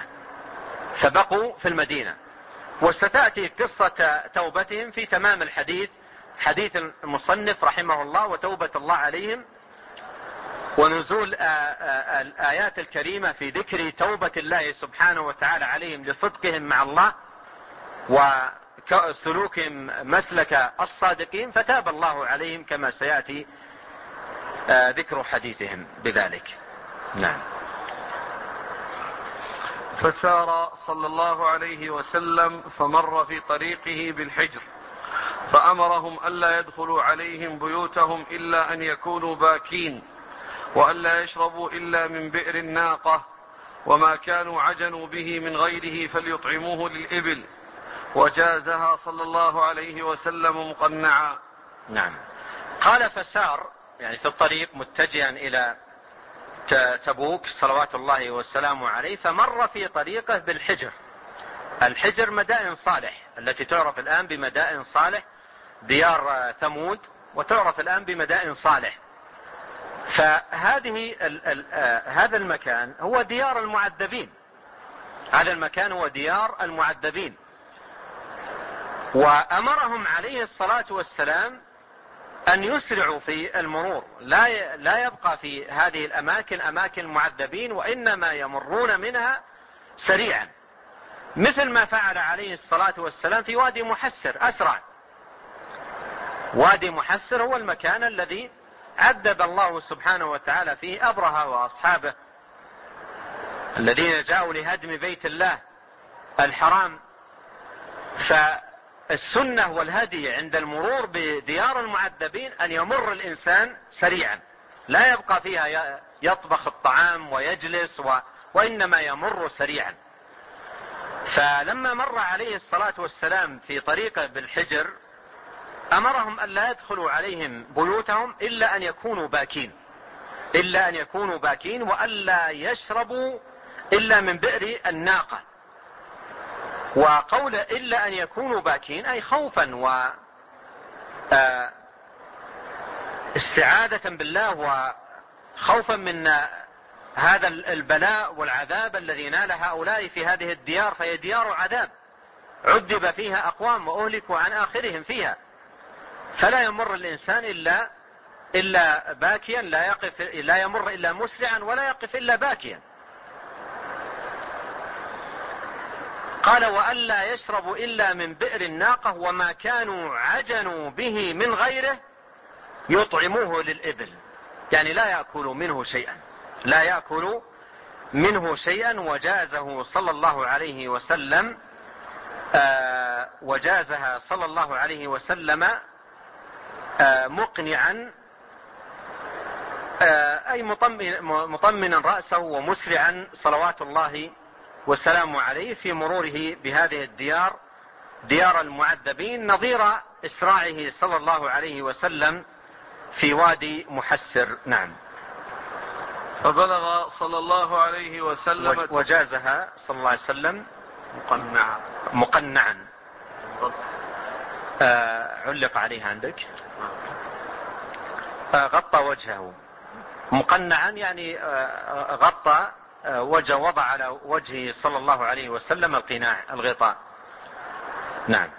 في المدينة. وستأتي قصة توبتهم في تمام الحديث، حديث المصنف رحمه الله وتوبة الله عليهم، ونزول الآيات الكريمة في ذكر توبة الله سبحانه وتعالى عليهم لصدقهم مع الله وسلوكهم مسلك الصادقين، فتاب الله عليهم كما سيأتي ذكر حديثهم بذلك. نعم. فسار صلى الله عليه وسلم فمر في طريقه بالحجر، فأمرهم ألا يدخلوا عليهم بيوتهم إلا أن يكونوا باكين، وألا يشربوا إلا من بئر الناقة، وما كانوا عجنوا به من غيره فليطعموه للإبل، وجازها صلى الله عليه وسلم مقنعا. نعم. قال فسار يعني في الطريق متجها إلى تبوك صلوات الله والسلام عليه، فمر في طريقه بالحجر. الحجر مدائن صالح التي تعرف الآن بمدائن صالح، ديار ثمود، وتعرف الآن بمدائن صالح. فهذه هذا المكان هو ديار المعذبين، هذا المكان هو ديار المعذبين. وأمرهم عليه الصلاة والسلام أن يسرعوا في المرور، لا يبقى في هذه الأماكن أماكن المعذبين، وإنما يمرون منها سريعا، مثل ما فعل عليه الصلاة والسلام في وادي محسر. أسرع. وادي محسر هو المكان الذي عذب الله سبحانه وتعالى فيه أبرهة وأصحابه الذين جاءوا لهدم بيت الله الحرام. فالسنة والهدي عند المرور بديار المعذبين أن يمر الإنسان سريعا، لا يبقى فيها يطبخ الطعام ويجلس وإنما يمر سريعا. فلما مر عليه الصلاة والسلام في طريقه بالحجر أمرهم أن لا يدخلوا عليهم بيوتهم إلا أن يكونوا باكين، وألا يشربوا إلا من بئر الناقة. وقول إلا أن يكونوا باكين أي خوفا واستعاذة بالله وخوفا من هذا البلاء والعذاب الذي نال هؤلاء في هذه الديار، فهي ديار عذاب عذب فيها أقوام وأهلكوا عن آخرهم فيها. فلا يمر الإنسان إلا باكيا، لا يمر إلا مسرعا، ولا يقف إلا باكيا. قال وألا يشربوا إلا من بئر الناقة، وما كانوا عجنوا به من غيره يطعموه للإبل، يعني لا يأكلوا منه شيئا. وجازه صلى الله عليه وسلم وجازها صلى الله عليه وسلم مقنعا، أي مطمنا رأسه ومسرعا صلوات الله والسلام عليه في مروره بهذه الديار، ديار المعذبين، نظير إسراعه صلى الله عليه وسلم في وادي محسر. نعم. فبلغ صلى الله عليه وسلم وجازها صلى الله عليه وسلم مقنعا. علق عليه عندك غطى وجهه. مقنعا يعني غطى وجه، وضع على وجهه صلى الله عليه وسلم القناع، الغطاء. نعم.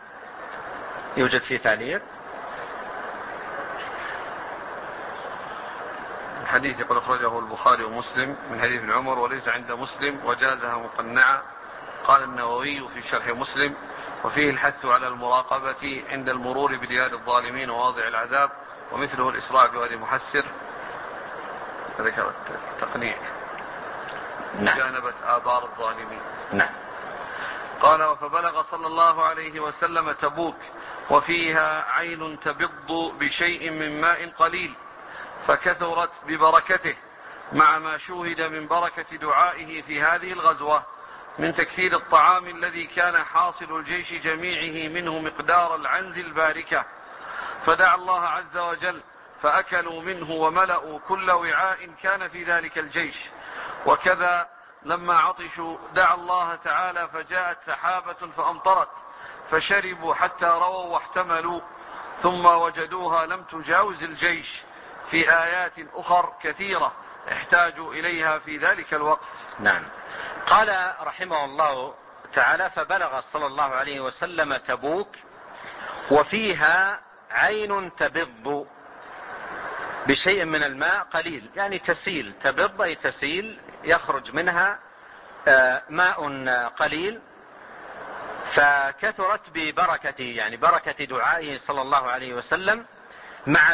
يوجد في تعليق الحديث قد أخرجه البخاري ومسلم من حديث ابن عمر وليس عند مسلم وجازها مقنعة. قال النووي في شرح مسلم: وفيه الحث على المراقبة عند المرور بديار الظالمين وواضع العذاب، ومثله الإسراع بوادي محسر. ذكر التقنيع جانبت آبار الظالمين. نعم. قال: فبلغ صلى الله عليه وسلم تبوك وفيها عين تبض بشيء من ماء قليل، فكثرت ببركته، مع ما شوهد من بركة دعائه في هذه الغزوة من تكثير الطعام الذي كان حاصل الجيش جميعه منه مقدار العنز الباركة، فدعا الله عز وجل فأكلوا منه وملأوا كل وعاء كان في ذلك الجيش. وكذا لما عطشوا دعا الله تعالى فجاءت سحابة فأمطرت، فشربوا حتى رووا واحتملوا، ثم وجدوها لم تجاوز الجيش في آيات أخر كثيرة احتاجوا إليها في ذلك الوقت. نعم. قال رحمه الله تعالى: فبلغ صلى الله عليه وسلم تبوك وفيها عين تبض بشيء من الماء قليل، يعني تسيل، تبض أي تسيل، يخرج منها ماء قليل، فكثرت ببركته، يعني بركة دعائه صلى الله عليه وسلم، مع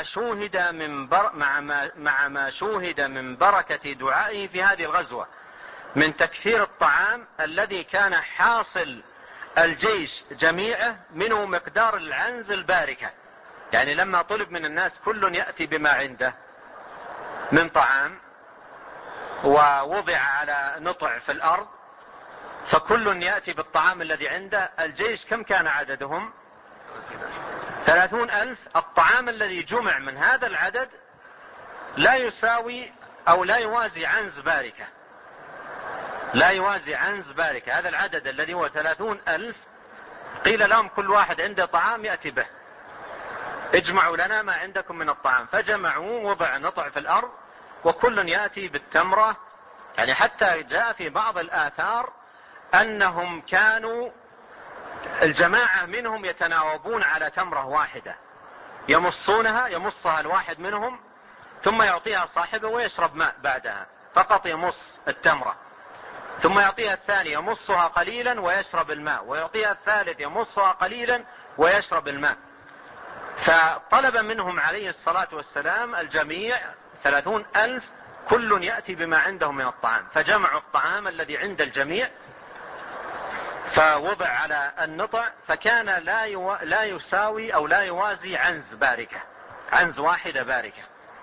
ما شوهد من بركة دعائه في هذه الغزوة من تكثير الطعام الذي كان حاصل الجيش جميعه منه مقدار العنز الباركة. يعني لما طلب من الناس كل يأتي بما عنده من طعام ووضع على نطع في الأرض، فكل يأتي بالطعام الذي عنده، الجيش كم كان عددهم؟ 30,000. الطعام الذي جمع من هذا العدد لا يساوي أو لا يوازي عنز باركة، لا يوازي عنز باركة. هذا العدد الذي هو 30,000 قيل لهم كل واحد عنده طعام يأتي به، اجمعوا لنا ما عندكم من الطعام، فجمعوا، وضع نطع في الأرض، وكل يأتي بالتمرة. يعني حتى جاء في بعض الآثار أنهم كانوا الجماعة منهم يتناوبون على تمرة واحدة، يمصها الواحد منهم ثم يعطيها صاحبه ويشرب ماء بعدها، فقط يمص التمرة، ثم يعطيها الثاني يمصها قليلا ويشرب الماء، ويعطيها الثالث يمصها قليلا ويشرب الماء. فطلب منهم عليه الصلاة والسلام الجميع 30,000 كل يأتي بما عنده من الطعام، فجمعوا الطعام الذي عند الجميع فوضع على النطع، فكان لا يساوي أو لا يوازي عنز باركة، عنز واحدة باركة.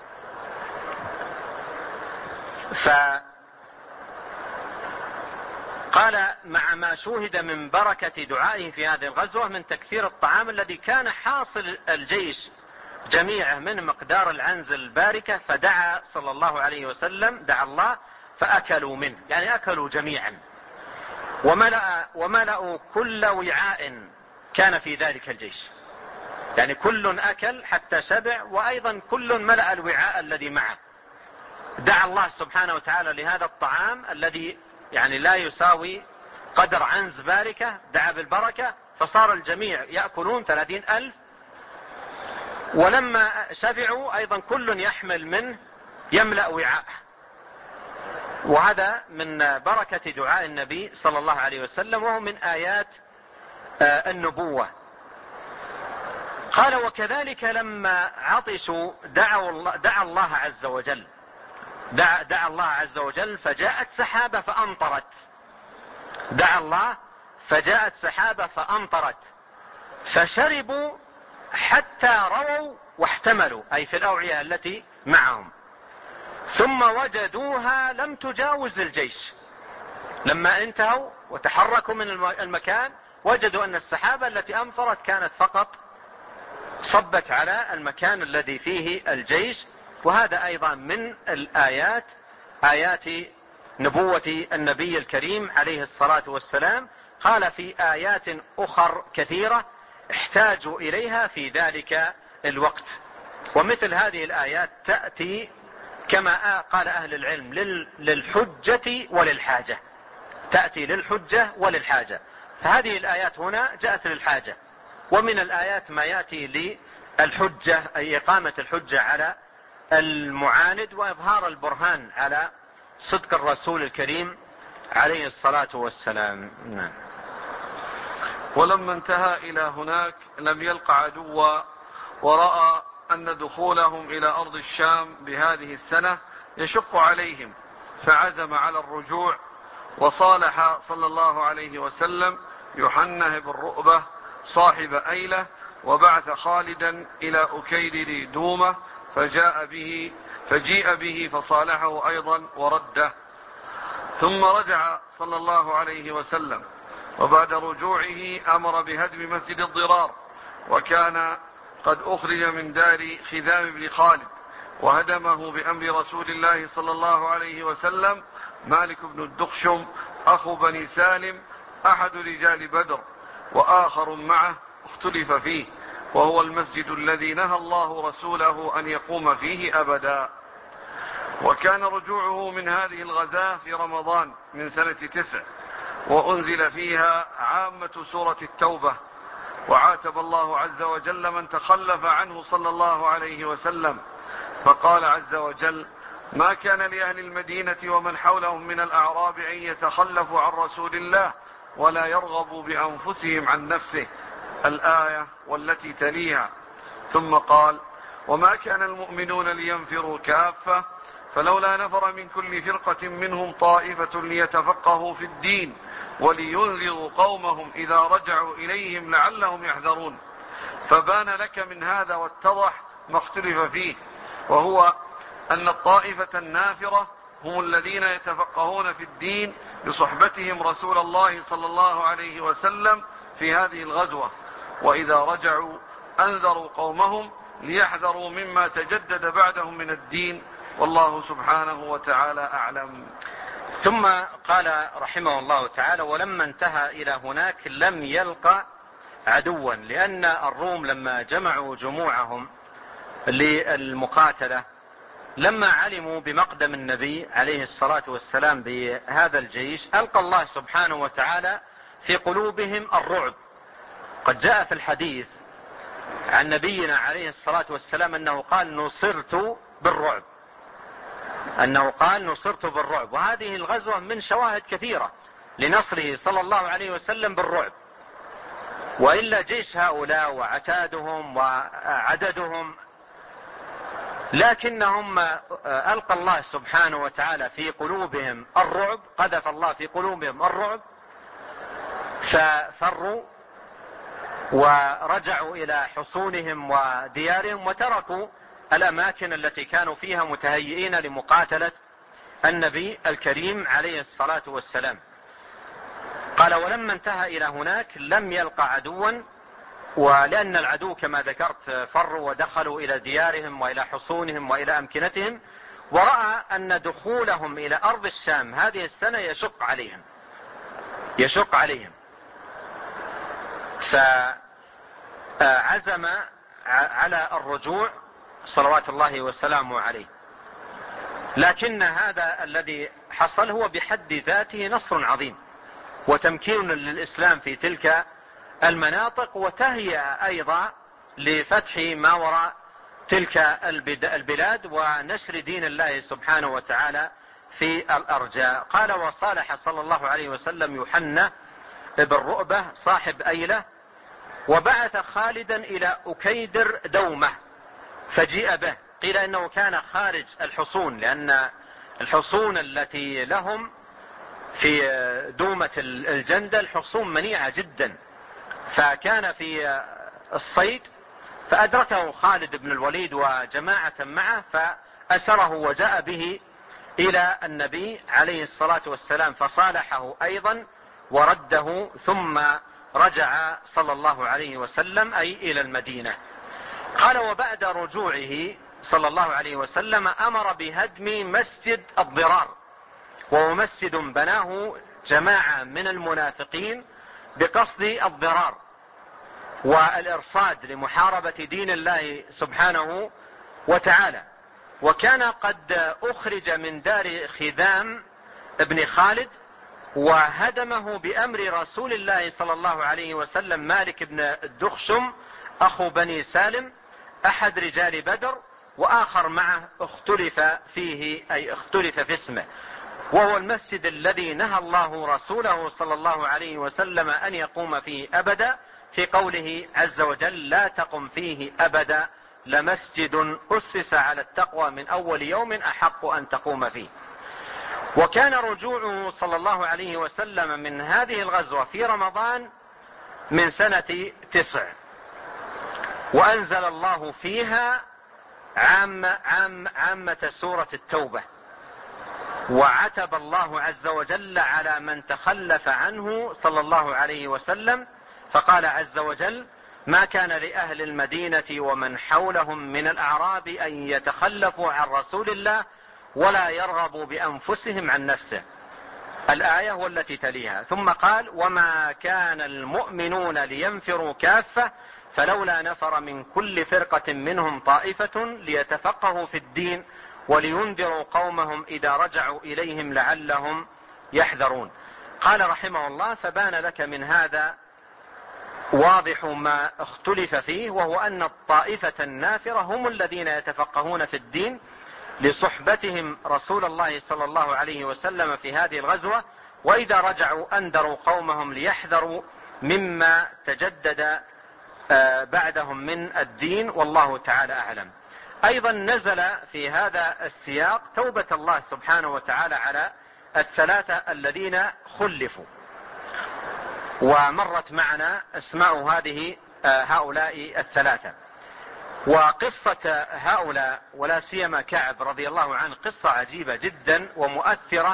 قال: مع ما شوهد من بركة دعائه في هذه الغزوة من تكثير الطعام الذي كان حاصل الجيش جميعه من مقدار العنز الباركة، فدعا صلى الله عليه وسلم، دعا الله فأكلوا منه، يعني أكلوا جميعا، وملأوا كل وعاء كان في ذلك الجيش، يعني كل أكل حتى شبع، وأيضا كل ملأ الوعاء الذي معه. دعا الله سبحانه وتعالى لهذا الطعام الذي يعني لا يساوي قدر عنز باركة، دعا بالبركة، فصار الجميع يأكلون 30,000، ولما شبعوا أيضا كل يحمل منه يملأ وعاء. وهذا من بركة دعاء النبي صلى الله عليه وسلم، وهو من آيات النبوة. قال: وكذلك لما عطشوا دعا الله عز وجل، دعا الله عز وجل فجاءت سحابة فأمطرت، دعا الله فجاءت سحابة فأمطرت، فشربوا حتى رووا واحتملوا، أي في الأوعية التي معهم، ثم وجدوها لم تجاوز الجيش. لما انتهوا وتحركوا من المكان وجدوا أن السحابة التي أمطرت كانت فقط صبت على المكان الذي فيه الجيش. وهذا أيضا من الآيات، آيات نبوة النبي الكريم عليه الصلاة والسلام. قال: في آيات أخر كثيرة احتاجوا إليها في ذلك الوقت. ومثل هذه الآيات تأتي كما قال أهل العلم للحجة وللحاجة، تأتي للحجة وللحاجة، فهذه الآيات هنا جاءت للحاجة. ومن الآيات ما يأتي للحجة، أي إقامة الحجة على المعاند وإظهار البرهان على صدق الرسول الكريم عليه الصلاة والسلام. نعم. ولما انتهى إلى هناك لم يلق عدوا، ورأى أن دخولهم إلى أرض الشام بهذه السنة يشق عليهم، فعزم على الرجوع، وصالح صلى الله عليه وسلم يحنه بن رؤبة صاحب أيلة، وبعث خالدا إلى أكيدر دومة فجيء به فصالحه أيضا ورده. ثم رجع صلى الله عليه وسلم، وبعد رجوعه أمر بهدم مسجد الضرار، وكان قد أخرج من دار خذام بن خالد، وهدمه بأمر رسول الله صلى الله عليه وسلم مالك بن الدخشم أخو بني سالم أحد رجال بدر، وآخر معه اختلف فيه، وهو المسجد الذي نهى الله رسوله أن يقوم فيه أبدا. وكان رجوعه من هذه الغزاة في رمضان من سنة 9، وأنزل فيها عامة سورة التوبة، وعاتب الله عز وجل من تخلف عنه صلى الله عليه وسلم، فقال عز وجل: ما كان لأهل المدينة ومن حولهم من الأعراب أن يتخلفوا عن رسول الله ولا يرغبوا بأنفسهم عن نفسه، الآية والتي تليها. ثم قال: وما كان المؤمنون لينفروا كافة، فلولا نفر من كل فرقة منهم طائفة ليتفقهوا في الدين ولينذروا قومهم إذا رجعوا إليهم لعلهم يحذرون. فبان لك من هذا واتضح ما اختلف فيه، وهو أن الطائفة النافرة هم الذين يتفقهون في الدين بصحبتهم رسول الله صلى الله عليه وسلم في هذه الغزوة، وإذا رجعوا أنذروا قومهم ليحذروا مما تجدد بعدهم من الدين، والله سبحانه وتعالى أعلم. ثم قال رحمه الله تعالى: ولما انتهى إلى هناك لم يلقى عدوا، لأن الروم لما جمعوا جموعهم للمقاتلة لما علموا بمقدم النبي عليه الصلاة والسلام بهذا الجيش ألقى الله سبحانه وتعالى في قلوبهم الرعب. قد جاء في الحديث عن نبينا عليه الصلاة والسلام أنه قال: نصرت بالرعب، وهذه الغزوة من شواهد كثيرة لنصره صلى الله عليه وسلم بالرعب، وإلا جيش هؤلاء وعتادهم وعددهم، لكنهم ألقى الله سبحانه وتعالى في قلوبهم الرعب، قذف الله في قلوبهم الرعب، ففروا ورجعوا إلى حصونهم وديارهم، وتركوا الأماكن التي كانوا فيها متهيئين لمقاتلة النبي الكريم عليه الصلاة والسلام. قال: ولما انتهى إلى هناك لم يلقى عدوا، ولأن العدو كما ذكرت فروا ودخلوا إلى ديارهم وإلى حصونهم وإلى أمكنتهم، ورأى أن دخولهم إلى أرض الشام هذه السنة يشق عليهم، فعزم على الرجوع صلوات الله وسلامه عليه. لكن هذا الذي حصل هو بحد ذاته نصر عظيم وتمكين للإسلام في تلك المناطق، وتهيئة أيضا لفتح ما وراء تلك البلاد ونشر دين الله سبحانه وتعالى في الأرجاء. قال: وصالح صلى الله عليه وسلم يحنى بن رؤبة صاحب أيلة، وبعث خالدا إلى أكيدر دومة فجيء به. قيل إنه كان خارج الحصون، لأن الحصون التي لهم في دومة الجندل حصون منيعة جدا، فكان في الصيد فأدركه خالد بن الوليد وجماعة معه، فأسره وجاء به إلى النبي عليه الصلاة والسلام، فصالحه أيضا ورده، ثم رجع صلى الله عليه وسلم أي إلى المدينة. قال: وبعد رجوعه صلى الله عليه وسلم أمر بهدم مسجد الضرار، وهو مسجد بناه جماعة من المنافقين بقصد الضرار والإرصاد لمحاربة دين الله سبحانه وتعالى. وكان قد أخرج من دار خذام ابن خالد، وهدمه بأمر رسول الله صلى الله عليه وسلم مالك بن الدخشم أخو بني سالم أحد رجال بدر، وآخر معه اختلف فيه، أي اختلف في اسمه، وهو المسجد الذي نهى الله رسوله صلى الله عليه وسلم أن يقوم فيه أبدا، في قوله عز وجل: لا تقم فيه أبدا لمسجد أسس على التقوى من أول يوم أحق أن تقوم فيه. وكان رجوعه صلى الله عليه وسلم من هذه الغزوة في رمضان من سنة 9، وأنزل الله فيها عامة سورة التوبة، وعتب الله عز وجل على من تخلف عنه صلى الله عليه وسلم، فقال عز وجل: ما كان لأهل المدينة ومن حولهم من الأعراب أن يتخلفوا عن رسول الله ولا يرغبوا بأنفسهم عن نفسه، الآية والتي تليها. ثم قال: وما كان المؤمنون لينفروا كافة فلولا نفر من كل فرقة منهم طائفة ليتفقهوا في الدين ولينذروا قومهم إذا رجعوا إليهم لعلهم يحذرون. قال رحمه الله: فبان لك من هذا واضح ما اختلف فيه، وهو أن الطائفة النافرة هم الذين يتفقهون في الدين لصحبتهم رسول الله صلى الله عليه وسلم في هذه الغزوة، وإذا رجعوا أنذروا قومهم ليحذروا مما تجدد بعدهم من الدين، والله تعالى أعلم. أيضا نزل في هذا السياق توبة الله سبحانه وتعالى على الثلاثة الذين خلفوا، ومرت معنا أسماء هؤلاء الثلاثة. وقصة هؤلاء ولا سيما كعب رضي الله عنه قصة عجيبة جدا ومؤثرة،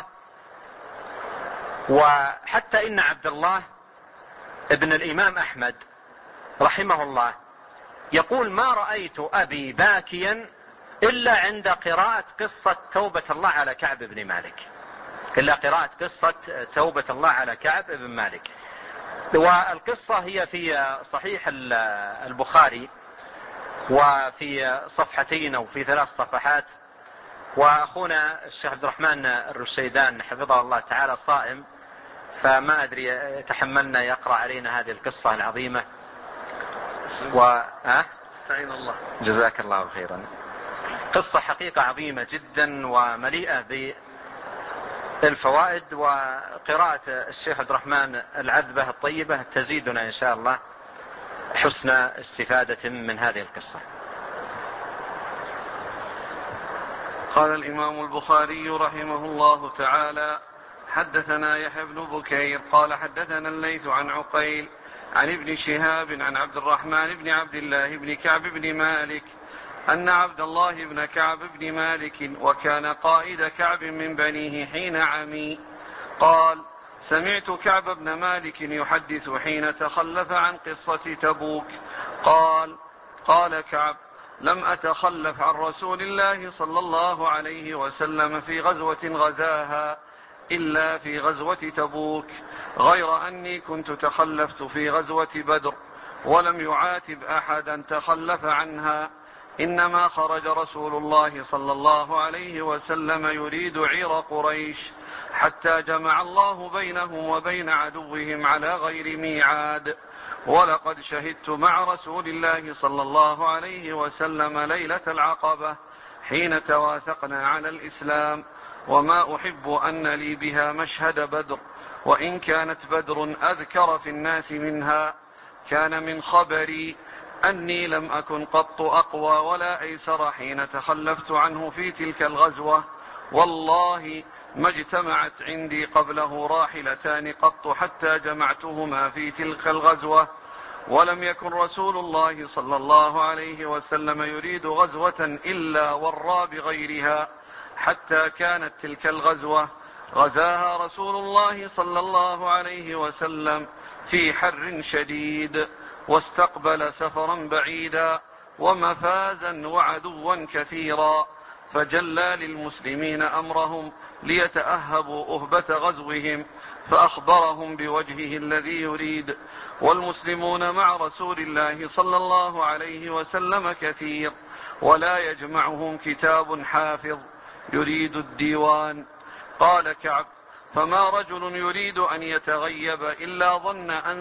وحتى إن عبد الله ابن الإمام أحمد رحمه الله يقول: ما رأيت أبي باكيا إلا عند قراءة قصة توبة الله على كعب بن مالك، إلا قراءة قصة توبة الله على كعب بن مالك. والقصة هي في صحيح البخاري، وفي صفحتين أو في 3 صفحات، وأخونا الشيخ عبد الرحمن الرشيدان حفظه الله تعالى صائم، فما أدري يتحملنا يقرأ علينا هذه القصة العظيمة. استعين الله. جزاك الله خيرا. قصة حقيقة عظيمة جدا ومليئة بالفوائد، وقراءة الشيخ عبد الرحمن العذبة الطيبة تزيدنا إن شاء الله حسن استفادة من هذه القصة. قال الإمام البخاري رحمه الله تعالى: حدثنا يحيى بن بكير قال حدثنا الليث عن عقيل عن ابن شهاب عن عبد الرحمن بن عبد الله بن كعب بن مالك أن عبد الله بن كعب بن مالك وكان قائد كعب من بنيه حين عمي قال: سمعت كعب بن مالك يحدث حين تخلف عن قصة تبوك قال كعب: لم أتخلف عن رسول الله صلى الله عليه وسلم في غزوة غزاها إلا في غزوة تبوك، غير أني كنت تخلفت في غزوة بدر ولم يعاتب أحدا تخلف عنها، إنما خرج رسول الله صلى الله عليه وسلم يريد عير قريش حتى جمع الله بينهم وبين عدوهم على غير ميعاد. ولقد شهدت مع رسول الله صلى الله عليه وسلم ليلة العقبة حين تواثقنا على الإسلام، وما أحب أن لي بها مشهد بدر، وإن كانت بدر أذكر في الناس منها. كان من خبري أني لم أكن قط أقوى ولا أيسر حين تخلفت عنه في تلك الغزوة، والله ما اجتمعت عندي قبله راحلتان قط حتى جمعتهما في تلك الغزوة، ولم يكن رسول الله صلى الله عليه وسلم يريد غزوة إلا ورى بغيرها، حتى كانت تلك الغزوة غزاها رسول الله صلى الله عليه وسلم في حر شديد، واستقبل سفرا بعيدا ومفازا وعدوا كثيرا، فجلى للمسلمين أمرهم ليتأهبوا أهبة غزوهم، فأخبرهم بوجهه الذي يريد. والمسلمون مع رسول الله صلى الله عليه وسلم كثير، ولا يجمعهم كتاب حافظ يريد الديوان. قال كعب: فما رجل يريد أن يتغيب إلا ظن أن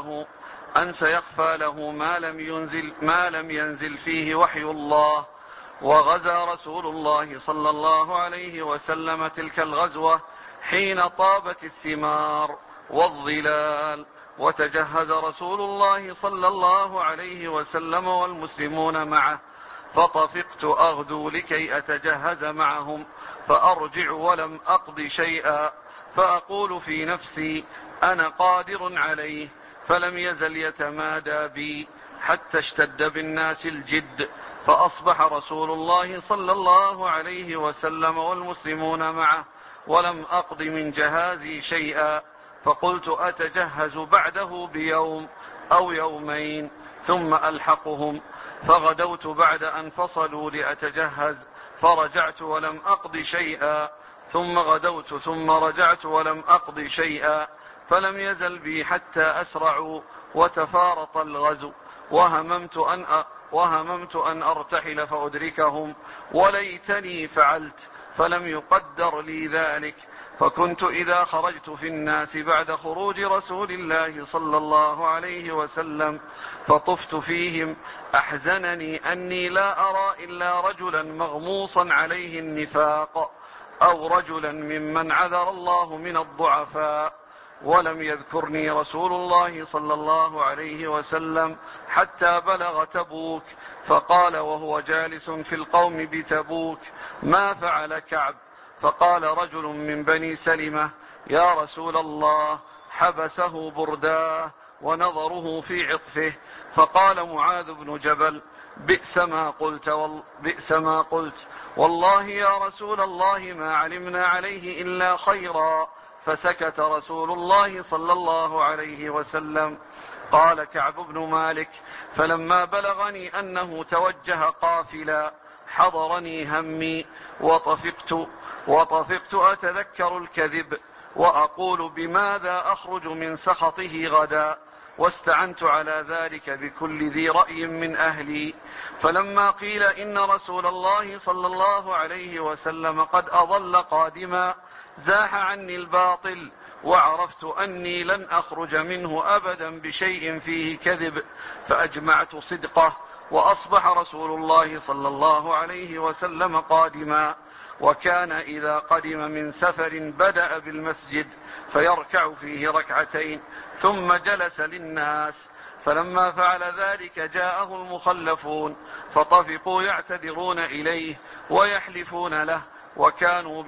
سيخفى له ما لم ينزل فيه وحي الله، وغزا رسول الله صلى الله عليه وسلم تلك الغزوة حين طابت الثمار والظلال، وتجهز رسول الله صلى الله عليه وسلم والمسلمون معه، فطفقت أغدو لكي أتجهز معهم، فأرجع ولم أقض شيئا، فأقول في نفسي أنا قادر عليه، فلم يزل يتمادى بي حتى اشتد بالناس الجد، فأصبح رسول الله صلى الله عليه وسلم والمسلمون معه ولم أقض من جهازي شيئا، فقلت أتجهز بعده بيوم أو يومين ثم ألحقهم، فغدوت بعد أن فصلوا لأتجهز، فرجعت ولم أقض شيئا، ثم غدوت ثم رجعت ولم أقض شيئا، فلم يزل بي حتى أسرعوا وتفارط الغزو، وهممت أن أرتحل فأدركهم، وليتني فعلت، فلم يقدر لي ذلك، فكنت إذا خرجت في الناس بعد خروج رسول الله صلى الله عليه وسلم فطفت فيهم أحزنني أني لا أرى إلا رجلا مغموصا عليه النفاق، أو رجلا ممن عذر الله من الضعفاء، ولم يذكرني رسول الله صلى الله عليه وسلم حتى بلغ تبوك، فقال وهو جالس في القوم بتبوك: ما فعل كعب؟ فقال رجل من بني سلمة: يا رسول الله، حبسه برداه ونظره في عطفه. فقال معاذ بن جبل: بئس ما قلت، والله يا رسول الله ما علمنا عليه إلا خيرا. فسكت رسول الله صلى الله عليه وسلم. قال كعب بن مالك: فلما بلغني أنه توجه قافلا حضرني همي، وطفقت أتذكر الكذب، وأقول بماذا أخرج من سخطه غدا، واستعنت على ذلك بكل ذي رأي من أهلي. فلما قيل إن رسول الله صلى الله عليه وسلم قد أضل قادما زاح عني الباطل، وعرفت أني لن أخرج منه أبدا بشيء فيه كذب، فأجمعت صدقه، وأصبح رسول الله صلى الله عليه وسلم قادما، وكان إذا قدم من سفر بدأ بالمسجد فيركع فيه ركعتين ثم جلس للناس، فلما فعل ذلك جاءه المخلفون فطفقوا يعتذرون إليه ويحلفون له، وكانوا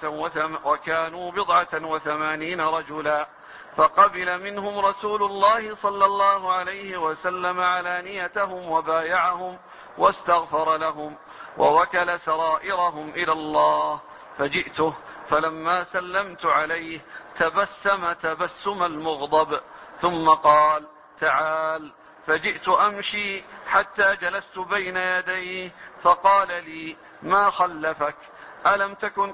87 رجلا، فقبل منهم رسول الله صلى الله عليه وسلم علانيتهم وبايعهم واستغفر لهم، ووكل سرائرهم إلى الله. فجئته فلما سلمت عليه تبسم تبسم المغضب، ثم قال: تعال. فجئت أمشي حتى جلست بين يديه، فقال لي: ما خلفك؟ ألم تكن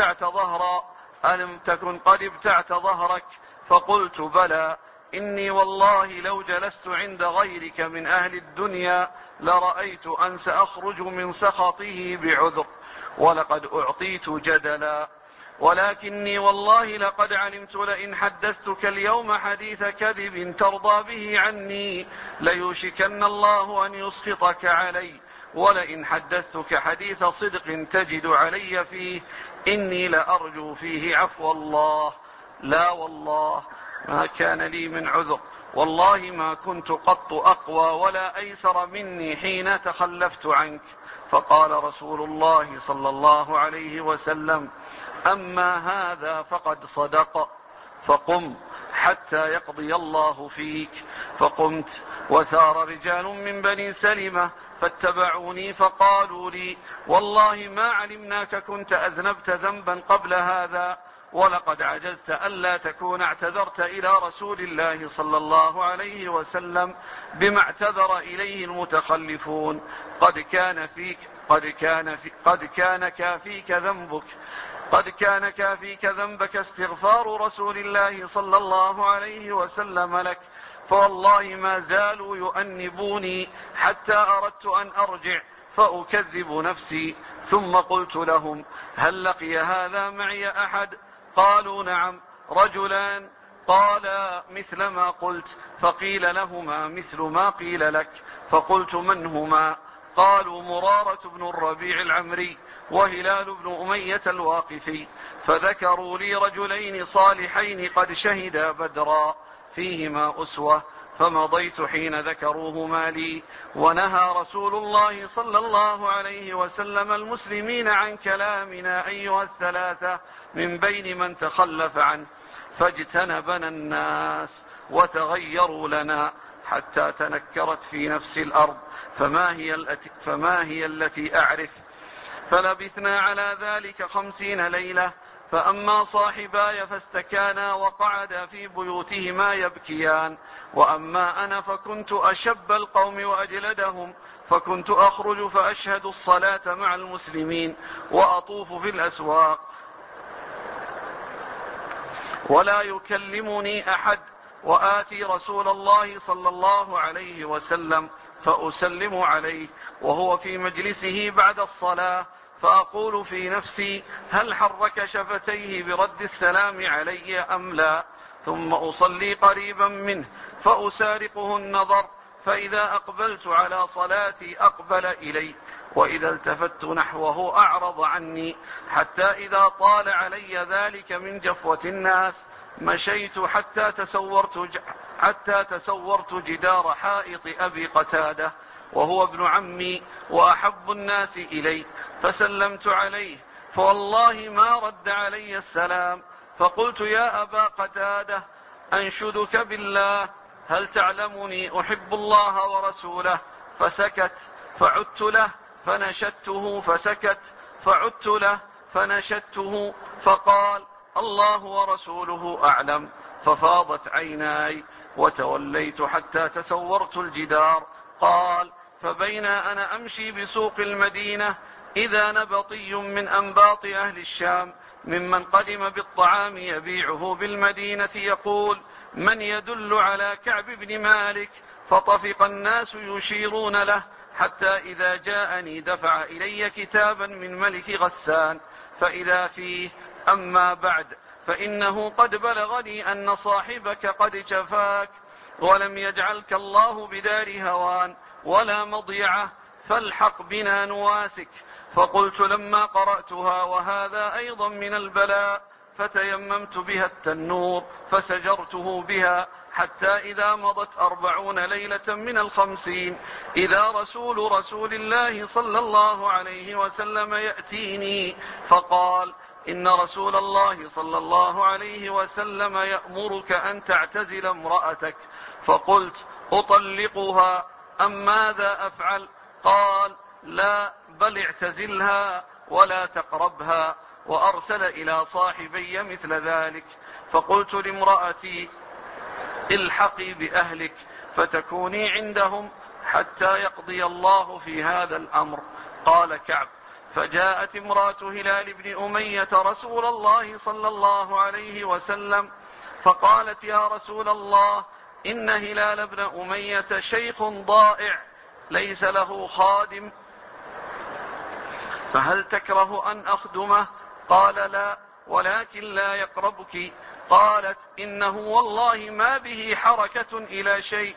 قد ابتعت ظهرك؟ فقلت: بلى، إني والله لو جلست عند غيرك من أهل الدنيا لرأيت أن سأخرج من سخطه بعذر، ولقد أعطيت جدلا، ولكني والله لقد علمت لئن حدثتك اليوم حديث كذب ترضى به عني ليوشكن الله أن يسخطك علي، ولئن حدثتك حديث صدق تجد علي فيه إني لأرجو فيه عفو الله. لا والله ما كان لي من عذر، والله ما كنت قط أقوى ولا أيسر مني حين تخلفت عنك. فقال رسول الله صلى الله عليه وسلم: أما هذا فقد صدق، فقم حتى يقضي الله فيك. فقمت، وثار رجال من بني سلمة فاتبعوني فقالوا لي: والله ما علمناك كنت أذنبت ذنبا قبل هذا، ولقد عجزت ألا تكون اعتذرت إلى رسول الله صلى الله عليه وسلم بما اعتذر إليه المتخلفون. قد كان كافيك ذنبك استغفار رسول الله صلى الله عليه وسلم لك، فوالله ما زالوا يؤنبوني حتى أردت أن أرجع فأكذب نفسي. ثم قلت لهم: هل لقي هذا معي أحد؟ قالوا: نعم، رجلان قالا مثل ما قلت. فقيل لهما مثل ما قيل لك. فقلت: من هما؟ قالوا مرارة بن الربيع العمري وهلال بن أمية الواقفي، فذكروا لي رجلين صالحين قد شهدا بدرا فيهما أسوة، فمضيت حين ذكروهما لي. ونهى رسول الله صلى الله عليه وسلم المسلمين عن كلامنا أيها الثلاثة من بين من تخلف عنه، فاجتنبنا الناس وتغيروا لنا حتى تنكرت في نفس الأرض فما هي التي أعرف. فلبثنا على ذلك 50 ليلة. فأما صاحباي فاستكانا وقعدا في بيوتهما يبكيان، وأما أنا فكنت أشب القوم وأجلدهم، فكنت أخرج فأشهد الصلاة مع المسلمين وأطوف في الأسواق ولا يكلمني أحد، وآتي رسول الله صلى الله عليه وسلم فأسلم عليه وهو في مجلسه بعد الصلاة، فأقول في نفسي هل حرك شفتيه برد السلام علي أم لا، ثم أصلي قريبا منه فأسارقه النظر، فإذا أقبلت على صلاتي أقبل إلي، وإذا التفت نحوه أعرض عني، حتى إذا طال علي ذلك من جفوة الناس مشيت حتى تسورت جدار حائط أبي قتادة وهو ابن عمي وأحب الناس إلي، فسلمت عليه، فوالله ما رد علي السلام، فقلت يا أبا قتادة أنشدك بالله هل تعلمني أحب الله ورسوله؟ فسكت، فعدت له فنشدته فسكت، فعدت له فنشدته فقال الله ورسوله أعلم، ففاضت عيناي وتوليت حتى تسورت الجدار. قال فبين أنا أمشي بسوق المدينة إذا نبطي من أنباط أهل الشام ممن قدم بالطعام يبيعه بالمدينة يقول من يدل على كعب بن مالك؟ فطفق الناس يشيرون له، حتى إذا جاءني دفع إلي كتابا من ملك غسان، فإذا فيه أما بعد فإنه قد بلغني أن صاحبك قد جفاك ولم يجعلك الله بدار هوان ولا مضيعة، فالحق بنا نواسك. فقلت لما قرأتها وهذا أيضا من البلاء فتيممت بها التنور فسجرته بها، حتى إذا مضت 40 ليلة من 50 إذا رسول الله صلى الله عليه وسلم يأتيني فقال إن رسول الله صلى الله عليه وسلم يأمرك أن تعتزل امرأتك. فقلت أطلقها أم ماذا أفعل؟ قال لا بل اعتزلها ولا تقربها، وأرسل إلى صاحبي مثل ذلك. فقلت لامرأتي الحقي بأهلك فتكوني عندهم حتى يقضي الله في هذا الأمر. قال كعب فجاءت امرأة هلال بن أمية رسول الله صلى الله عليه وسلم فقالت يا رسول الله إن هلال بن أمية شيخ ضائع ليس له خادم، فهل تكره أن أخدمه؟ قال لا ولكن لا يقربك. قالت إنه والله ما به حركة إلى شيء،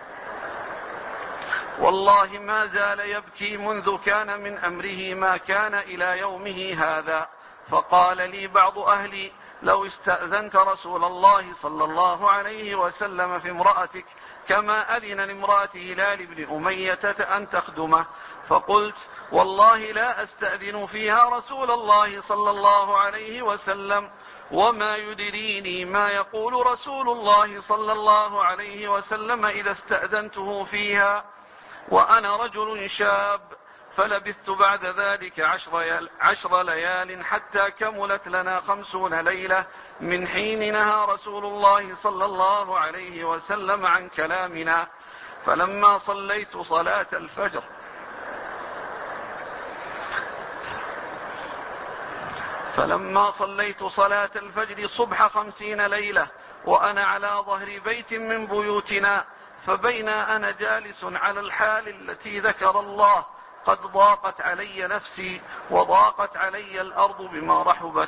والله ما زال يبكي منذ كان من أمره ما كان إلى يومه هذا. فقال لي بعض أهلي لو استأذنت رسول الله صلى الله عليه وسلم في امرأتك كما أذن لامرأة هلال بن أمية أن تخدمه. فقلت والله لا أستأذن فيها رسول الله صلى الله عليه وسلم، وما يدريني ما يقول رسول الله صلى الله عليه وسلم إذا استأذنته فيها وأنا رجل شاب. فلبثت بعد ذلك 10 ليال حتى كملت لنا 50 ليلة من حين نهى رسول الله صلى الله عليه وسلم عن كلامنا. فلما صليت صلاة الفجر صبح 50 ليلة وأنا على ظهر بيت من بيوتنا، فبين أنا جالس على الحال التي ذكر الله قد ضاقت علي نفسي وضاقت علي الأرض بما رحبت،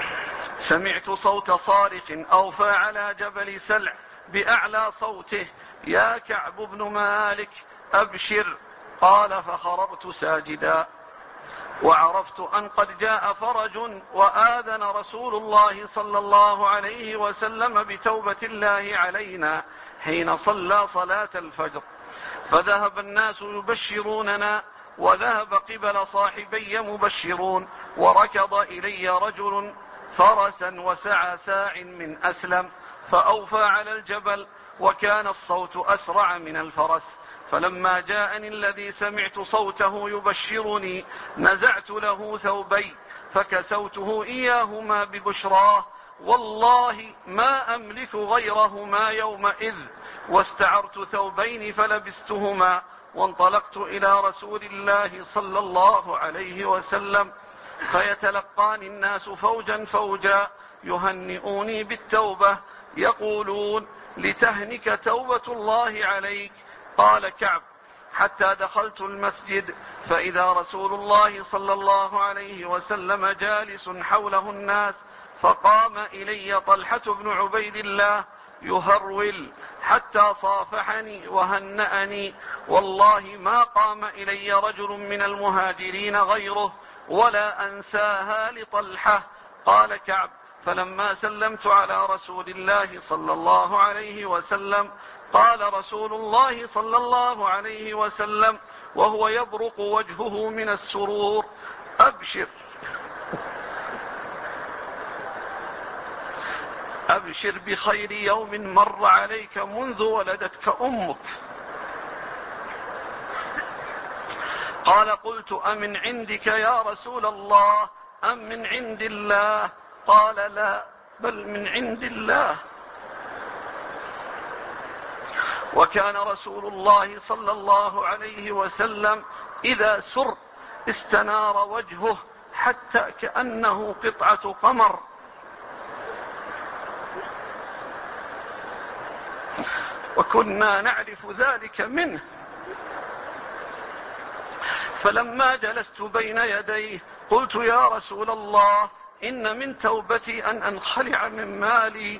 سمعت صوت صارخ أوفى على جبل سلع بأعلى صوته يا كعب بن مالك أبشر. قال فخررت ساجدا، وعرفت أن قد جاء فرج وآذن رسول الله صلى الله عليه وسلم بتوبة الله علينا حين صلى صلاة الفجر. فذهب الناس يبشروننا، وذهب قبل صاحبي مبشرون، وركض إلي رجل فرسا وسعى ساع من أسلم فأوفى على الجبل، وكان الصوت أسرع من الفرس. فلما جاءني الذي سمعت صوته يبشرني نزعت له ثوبي فكسوته إياهما ببشراه، والله ما أملك غيرهما يومئذ، واستعرت ثوبين فلبستهما، وانطلقت إلى رسول الله صلى الله عليه وسلم، فيتلقاني الناس فوجا فوجا يهنئوني بالتوبة يقولون لتهنك توبة الله عليك. قال كعب حتى دخلت المسجد فإذا رسول الله صلى الله عليه وسلم جالس حوله الناس، فقام إلي طلحة بن عبيد الله يهرول حتى صافحني وهنأني، والله ما قام إلي رجل من المهاجرين غيره، ولا أنساها لطلحة. قال كعب فلما سلمت على رسول الله صلى الله عليه وسلم قال رسول الله صلى الله عليه وسلم وهو يبرق وجهه من السرور: أبشر بخير يوم مر عليك منذ ولدتك أمك. قال قلت أمن عندك يا رسول الله أم من عند الله؟ قال لا، بل من عند الله. وكان رسول الله صلى الله عليه وسلم إذا سر استنار وجهه حتى كأنه قطعة قمر. وكنا نعرف ذلك منه. فلما جلست بين يديه قلت يا رسول الله إن من توبتي أن أنخلع من مالي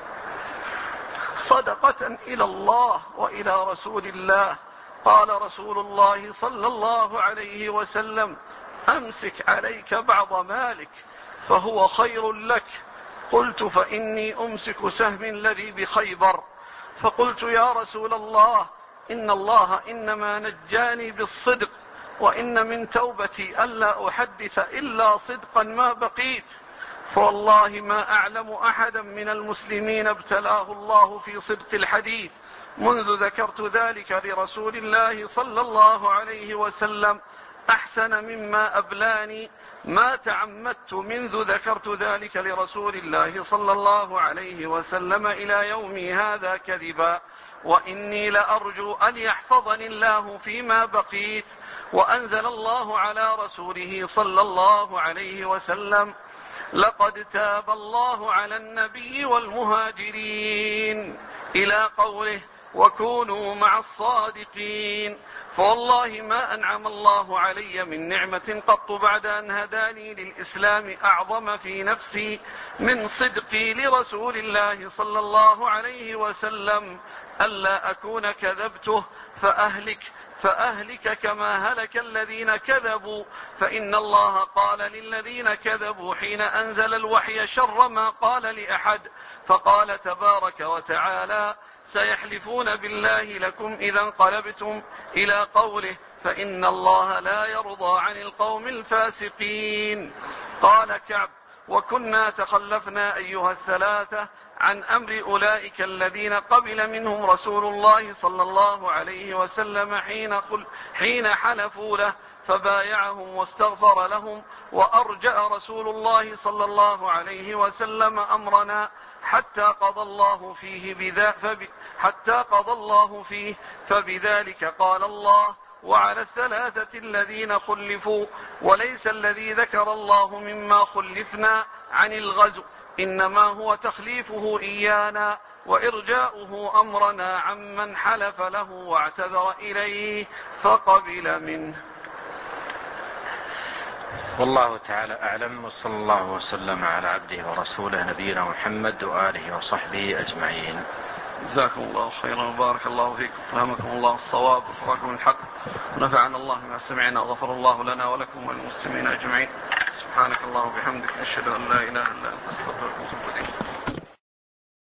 صدقة إلى الله وإلى رسول الله. قال رسول الله صلى الله عليه وسلم أمسك عليك بعض مالك فهو خير لك. قلت فإني أمسك سهم الذي بخيبر. فقلت يا رسول الله إن الله إنما نجاني بالصدق، وإن من توبتي ألا أحدث إلا صدقا ما بقيت، فوالله ما أعلم أحدا من المسلمين ابتلاه الله في صدق الحديث منذ ذكرت ذلك لرسول الله صلى الله عليه وسلم أحسن مما أبلاني ما تعمدت منذ ذكرت ذلك لرسول الله صلى الله عليه وسلم إلى يومي هذا كذبا، وإني لأرجو أن يحفظني الله فيما بقيت. وأنزل الله على رسوله صلى الله عليه وسلم لقد تاب الله على النبي والمهاجرين إلى قوله وكونوا مع الصادقين. فوالله ما أنعم الله علي من نعمة قط بعد أن هداني للإسلام أعظم في نفسي من صدقي لرسول الله صلى الله عليه وسلم ألا أكون كذبته فأهلك كما هلك الذين كذبوا. فإن الله قال للذين كذبوا حين أنزل الوحي شر ما قال لأحد، فقال تبارك وتعالى سيحلفون بالله لكم إذا انقلبتم إلى قوله فإن الله لا يرضى عن القوم الفاسقين. قال كعب وكنا تخلفنا أيها الثلاثة عن أمر أولئك الذين قبل منهم رسول الله صلى الله عليه وسلم حين حلفوا له فبايعهم واستغفر لهم، وأرجأ رسول الله صلى الله عليه وسلم أمرنا حتى قضى الله فيه فبذلك قال الله وعلى الثلاثة الذين خلفوا. وليس الذي ذكر الله مما خلفنا عن الغزو، إنما هو تخليفه إيانا وإرجاؤه أمرنا عمن حلف له واعتذر إليه فقبل منه. والله تعالى أعلم، وصلى الله وسلم على عبده ورسوله نبينا محمد وآله وصحبه أجمعين. جزاكم الله خيرا وبارك الله فيكم، فهمكم الله الصواب وفقكم الحق، نفعنا الله بما سمعنا، غفر الله لنا ولكم وللمسلمين أجمعين. سبحانك اللهم وبحمدك، نشهد أن لا إله إلا أنت، نستغفرك ونتوب إليك.